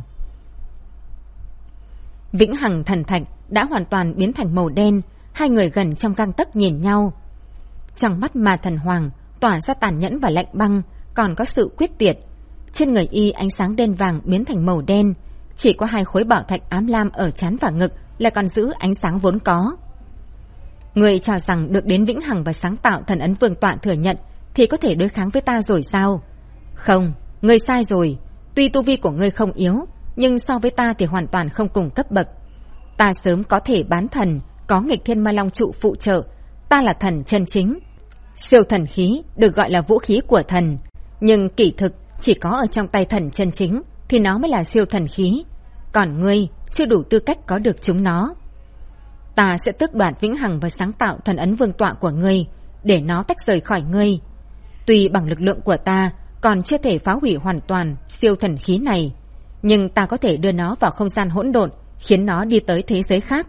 Vĩnh hằng thần thạch đã hoàn toàn biến thành màu đen. Hai người gần trong gang tấc nhìn nhau. Trong mắt Ma Thần Hoàng tỏa ra tàn nhẫn và lạnh băng, còn có sự quyết tuyệt. Trên người y ánh sáng đen vàng biến thành màu đen, chỉ có hai khối bảo thạch ám lam ở trán và ngực là còn giữ ánh sáng vốn có. Người cho rằng được đến vĩnh hằng và sáng tạo thần ấn vương tọa thừa nhận thì có thể đối kháng với ta rồi sao? Không, ngươi sai rồi. Tuy tu vi của ngươi không yếu, nhưng so với ta thì hoàn toàn không cùng cấp bậc. Ta sớm có thể bán thần, có nghịch thiên ma long trụ phụ trợ. Ta là thần chân chính. Siêu thần khí được gọi là vũ khí của thần, nhưng kỳ thực chỉ có ở trong tay thần chân chính thì nó mới là siêu thần khí. Còn ngươi chưa đủ tư cách có được chúng nó. Ta sẽ tước đoạt vĩnh hằng và sáng tạo thần ấn vương tọa của ngươi, để nó tách rời khỏi ngươi. Tuy bằng lực lượng của ta còn chưa thể phá hủy hoàn toàn siêu thần khí này, nhưng ta có thể đưa nó vào không gian hỗn độn, khiến nó đi tới thế giới khác.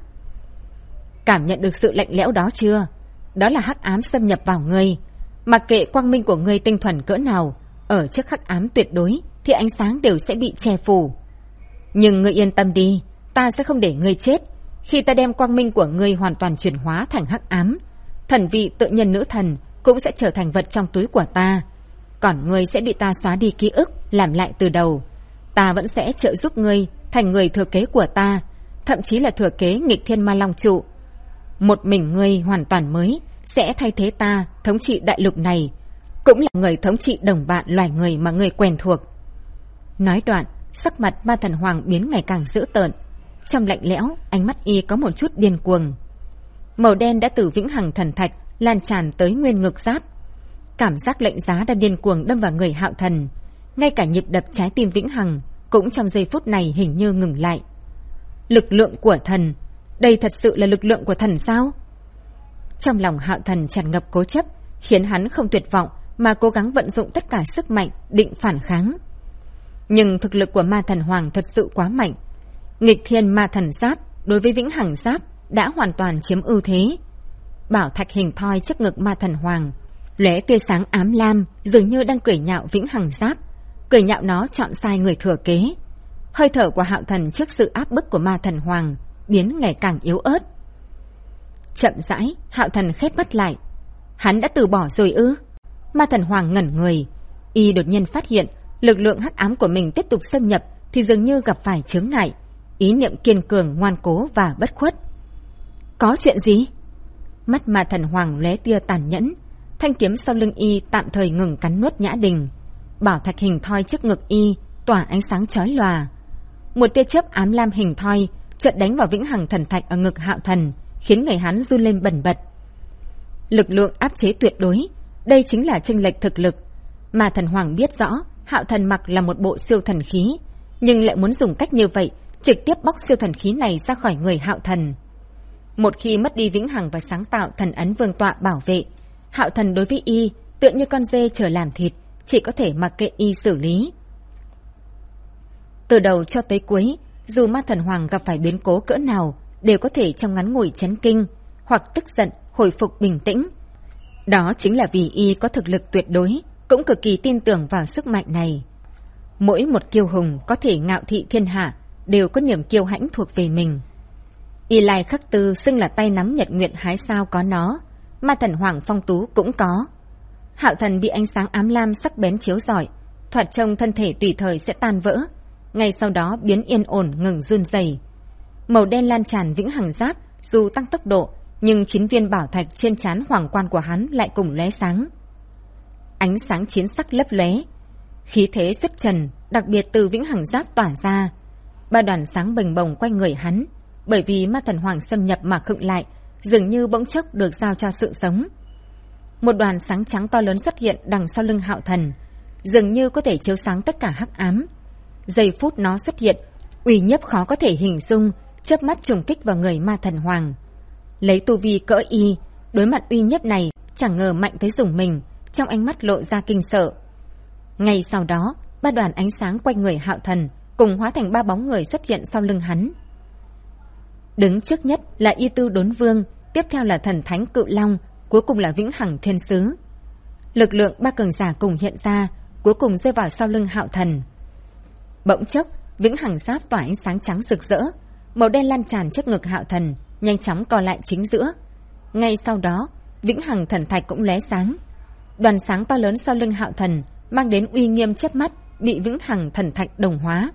Cảm nhận được sự lạnh lẽo đó chưa? Đó là hắc ám xâm nhập vào ngươi. Mặc kệ quang minh của ngươi tinh thuần cỡ nào, ở trước hắc ám tuyệt đối thì ánh sáng đều sẽ bị che phủ. Nhưng ngươi yên tâm đi, ta sẽ không để ngươi chết. Khi ta đem quang minh của ngươi hoàn toàn chuyển hóa thành hắc ám, thần vị tự nhân nữ thần cũng sẽ trở thành vật trong túi của ta. Còn ngươi sẽ bị ta xóa đi ký ức, làm lại từ đầu. Ta vẫn sẽ trợ giúp ngươi thành người thừa kế của ta, thậm chí là thừa kế nghịch thiên ma long trụ. Một mình ngươi hoàn toàn mới sẽ thay thế ta thống trị đại lục này, cũng là người thống trị đồng bạn loài người mà ngươi quen thuộc. Nói đoạn, sắc mặt Ma Thần Hoàng biến ngày càng dữ tợn. Trong lạnh lẽo, ánh mắt y có một chút điên cuồng. Màu đen đã từ vĩnh hằng thần thạch lan tràn tới nguyên ngực giáp. Cảm giác lạnh giá đang điên cuồng đâm vào người Hạo Thần. Ngay cả nhịp đập trái tim vĩnh hằng cũng trong giây phút này hình như ngừng lại. Lực lượng của thần, đây thật sự là lực lượng của thần sao? Trong lòng Hạo Thần tràn ngập cố chấp, khiến hắn không tuyệt vọng mà cố gắng vận dụng tất cả sức mạnh định phản kháng. Nhưng thực lực của Ma Thần Hoàng thật sự quá mạnh. Nghịch thiên ma thần giáp đối với vĩnh hằng giáp đã hoàn toàn chiếm ưu thế. Bảo thạch hình thoi trước ngực Ma Thần Hoàng lóe tia sáng ám lam, dường như đang cười nhạo vĩnh hằng giáp, cười nhạo nó chọn sai người thừa kế. Hơi thở của Hạo Thần trước sự áp bức của Ma Thần Hoàng biến ngày càng yếu ớt. Chậm rãi, Hạo Thần khép mắt lại. Hắn đã từ bỏ rồi ư? Ma Thần Hoàng ngẩn người. Y đột nhiên phát hiện lực lượng hắc ám của mình tiếp tục xâm nhập thì dường như gặp phải chướng ngại. Ý niệm kiên cường, ngoan cố và bất khuất. Có chuyện gì? Mắt Ma Thần Hoàng lóe tia tàn nhẫn. Thanh kiếm sau lưng Y tạm thời ngừng cắn nuốt Nhã Đình. Bảo thạch hình thoi trước ngực Y tỏa ánh sáng chói lòa. Một tia chớp ám lam hình thoi chợt đánh vào vĩnh hằng thần thạch ở ngực Hạo Thần, khiến người hắn run lên bần bật. Lực lượng áp chế tuyệt đối, đây chính là chênh lệch thực lực. Mà Thần Hoàng biết rõ Hạo Thần mặc là một bộ siêu thần khí, nhưng lại muốn dùng cách như vậy trực tiếp bóc siêu thần khí này ra khỏi người Hạo Thần. Một khi mất đi vĩnh hằng và sáng tạo thần ấn vương tọa bảo vệ, Hạo Thần đối với Y tựa như con dê chờ làm thịt, chỉ có thể mặc kệ Y xử lý. Từ đầu cho tới cuối, dù Ma Thần Hoàng gặp phải biến cố cỡ nào đều có thể trong ngắn ngủi chấn kinh hoặc tức giận hồi phục bình tĩnh. Đó chính là vì Y có thực lực tuyệt đối, cũng cực kỳ tin tưởng vào sức mạnh này. Mỗi một kiêu hùng có thể ngạo thị thiên hạ đều có niềm kiêu hãnh thuộc về mình. Y Lai Khắc Tư xưng là tay nắm nhật nguyện hái sao có nó, Ma Thần Hoàng phong tú cũng có. Hạo Thần bị ánh sáng ám lam sắc bén chiếu rọi, thoạt trông thân thể tùy thời sẽ tan vỡ, ngay sau đó biến yên ổn ngừng run rẩy. Màu đen lan tràn vĩnh hằng giáp, dù tăng tốc độ, nhưng 9 viên bảo thạch trên trán hoàng quan của hắn lại cùng lóe sáng. Ánh sáng chiến sắc lấp lóe, khí thế xuất trần, đặc biệt từ vĩnh hằng giáp tỏa ra. 3 đoàn sáng bềnh bồng quanh người hắn, bởi vì Ma Thần Hoàng xâm nhập mà khựng lại, dường như bỗng chốc được giao cho sự sống. Một đoàn sáng trắng to lớn xuất hiện đằng sau lưng Hạo Thần, dường như có thể chiếu sáng tất cả hắc ám. Giây phút nó xuất hiện, uy nhiếp khó có thể hình dung, chớp mắt trùng kích vào người Ma Thần Hoàng. Lấy tu vi cỡ Y, đối mặt uy nhiếp này chẳng ngờ mạnh tới dùng mình, trong ánh mắt lộ ra kinh sợ. Ngay sau đó, 3 đoàn ánh sáng quanh người Hạo Thần cùng hóa thành 3 bóng người xuất hiện sau lưng hắn. Đứng trước nhất là Y Tư Đốn Vương, tiếp theo là Thần Thánh Cự Long, cuối cùng là Vĩnh Hằng Thiên Sứ. Lực lượng 3 cường giả cùng hiện ra, cuối cùng rơi vào sau lưng Hạo Thần. Bỗng chốc, vĩnh hằng giáp tỏa ánh sáng trắng rực rỡ, màu đen lan tràn trước ngực Hạo Thần, nhanh chóng co lại chính giữa. Ngay sau đó, vĩnh hằng thần thạch cũng lóe sáng. Đoàn sáng to lớn sau lưng Hạo Thần mang đến uy nghiêm chớp mắt bị vĩnh hằng thần thạch đồng hóa.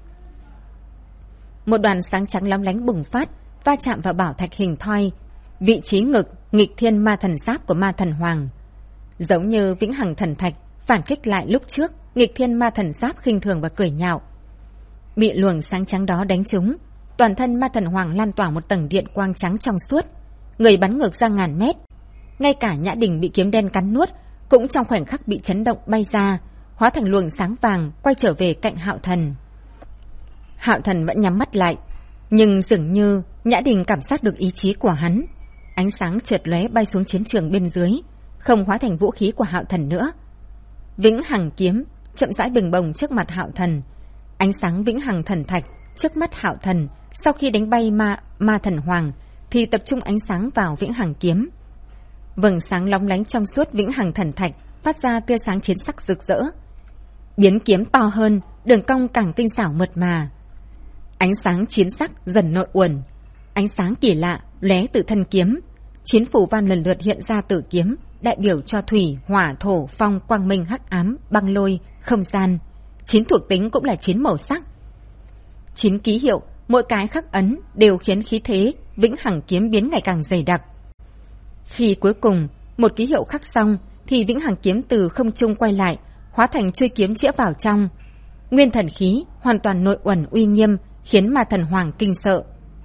Một đoàn sáng trắng lóng lánh bùng phát, va chạm vào bảo thạch hình thoi, vị trí ngực nghịch thiên ma thần giáp của Ma Thần Hoàng. Giống như vĩnh hằng thần thạch phản kích lại lúc trước, nghịch thiên ma thần giáp khinh thường và cười nhạo. Bị luồng sáng trắng đó đánh trúng, toàn thân Ma Thần Hoàng lan tỏa một tầng điện quang trắng trong suốt, người bắn ngược ra ngàn mét. Ngay cả Nhã Đình bị kiếm đen cắn nuốt cũng trong khoảnh khắc bị chấn động bay ra, hóa thành luồng sáng vàng quay trở về cạnh Hạo Thần. Hạo Thần vẫn nhắm mắt lại, nhưng dường như Nhã Đình cảm giác được ý chí của hắn. Ánh sáng chợt lóe bay xuống chiến trường bên dưới, không hóa thành vũ khí của Hạo Thần nữa. Vĩnh hằng kiếm chậm rãi bừng bồng trước mặt Hạo Thần. Ánh sáng vĩnh hằng thần thạch trước mắt Hạo Thần sau khi đánh bay ma thần hoàng thì tập trung ánh sáng vào vĩnh hằng kiếm. Vầng sáng lóng lánh trong suốt vĩnh hằng thần thạch phát ra tia sáng chiến sắc rực rỡ. Biến kiếm to hơn, đường cong càng tinh xảo mượt mà. Ánh sáng chiến sắc dần nội uẩn, ánh sáng kỳ lạ lóe từ thân kiếm. Chiến phù văn lần lượt hiện ra từ kiếm, đại biểu cho thủy, hỏa, thổ, phong, quang minh, hắc ám, băng lôi, không gian. 9 thuộc tính cũng là 9 màu sắc. 9 ký hiệu, mỗi cái khắc ấn đều khiến khí thế vĩnh hằng kiếm biến ngày càng dày đặc. Khi cuối cùng một ký hiệu khắc xong thì vĩnh hằng kiếm từ không trung quay lại, hóa thành chuôi kiếm chĩa vào trong. Nguyên thần khí hoàn toàn nội uẩn uy nghiêm, khiến Ma Thần Hoàng kinh sợ.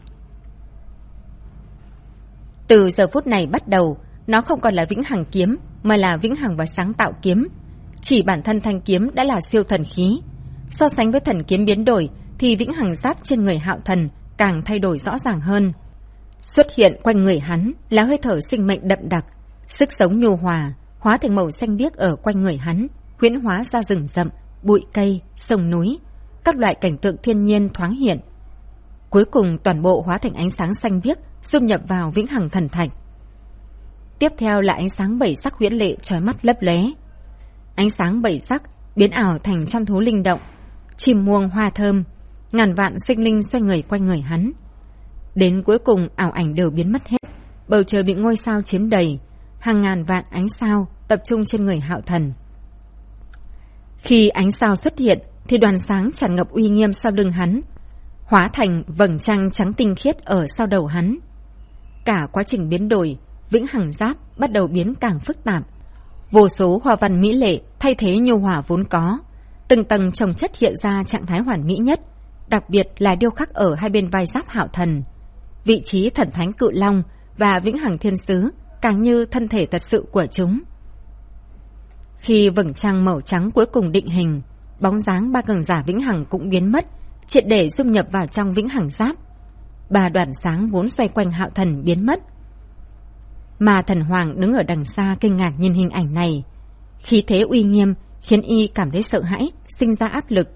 Từ giờ phút này bắt đầu, nó không còn là vĩnh hằng kiếm mà là vĩnh hằng và sáng tạo kiếm. Chỉ bản thân thanh kiếm đã là siêu thần khí. So sánh với thần kiếm biến đổi thì vĩnh hằng giáp trên người Hạo Thần càng thay đổi rõ ràng hơn. Xuất hiện quanh người hắn là hơi thở sinh mệnh đậm đặc, sức sống nhu hòa, hóa thành màu xanh biếc ở quanh người hắn, huyễn hóa ra rừng rậm, bụi cây, sông núi, các loại cảnh tượng thiên nhiên thoáng hiện. Cuối cùng toàn bộ hóa thành ánh sáng xanh biếc, dung nhập vào vĩnh hằng thần thạch. Tiếp theo là ánh sáng 7 sắc huyễn lệ chói mắt lấp lóe. Ánh sáng 7 sắc biến ảo thành trăm thú linh động, chim muông hoa thơm, ngàn vạn sinh linh xoay người quanh người hắn. Đến cuối cùng ảo ảnh đều biến mất hết, bầu trời bị ngôi sao chiếm đầy, hàng ngàn vạn ánh sao tập trung trên người Hạo Thần. Khi ánh sao xuất hiện thì đoàn sáng tràn ngập uy nghiêm sau lưng hắn, hóa thành vầng trăng trắng tinh khiết ở sau đầu hắn. Cả quá trình biến đổi, Vĩnh Hằng Giáp bắt đầu biến càng phức tạp. Vô số hoa văn mỹ lệ thay thế nhu hòa vốn có, từng tầng chồng chất hiện ra trạng thái hoàn mỹ nhất, đặc biệt là điêu khắc ở hai bên vai giáp Hạo Thần. Vị trí thần thánh Cự Long và Vĩnh Hằng Thiên Sứ càng như thân thể thật sự của chúng. Khi vầng trăng màu trắng cuối cùng định hình, bóng dáng ba cường giả Vĩnh Hằng cũng biến mất, triệt để dung nhập vào trong Vĩnh Hằng Giáp. Ba đoàn sáng vốn xoay quanh Hạo Thần biến mất. Mà Thần Hoàng đứng ở đằng xa kinh ngạc nhìn hình ảnh này. Khí thế uy nghiêm khiến y cảm thấy sợ hãi, sinh ra áp lực.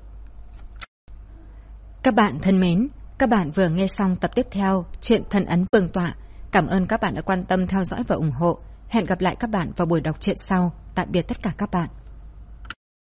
Các bạn thân mến, các bạn vừa nghe xong tập tiếp theo truyện Thần Ấn Vương Tọa. Cảm ơn các bạn đã quan tâm theo dõi và ủng hộ. Hẹn gặp lại các bạn vào buổi đọc truyện sau. Tạm biệt tất cả các bạn.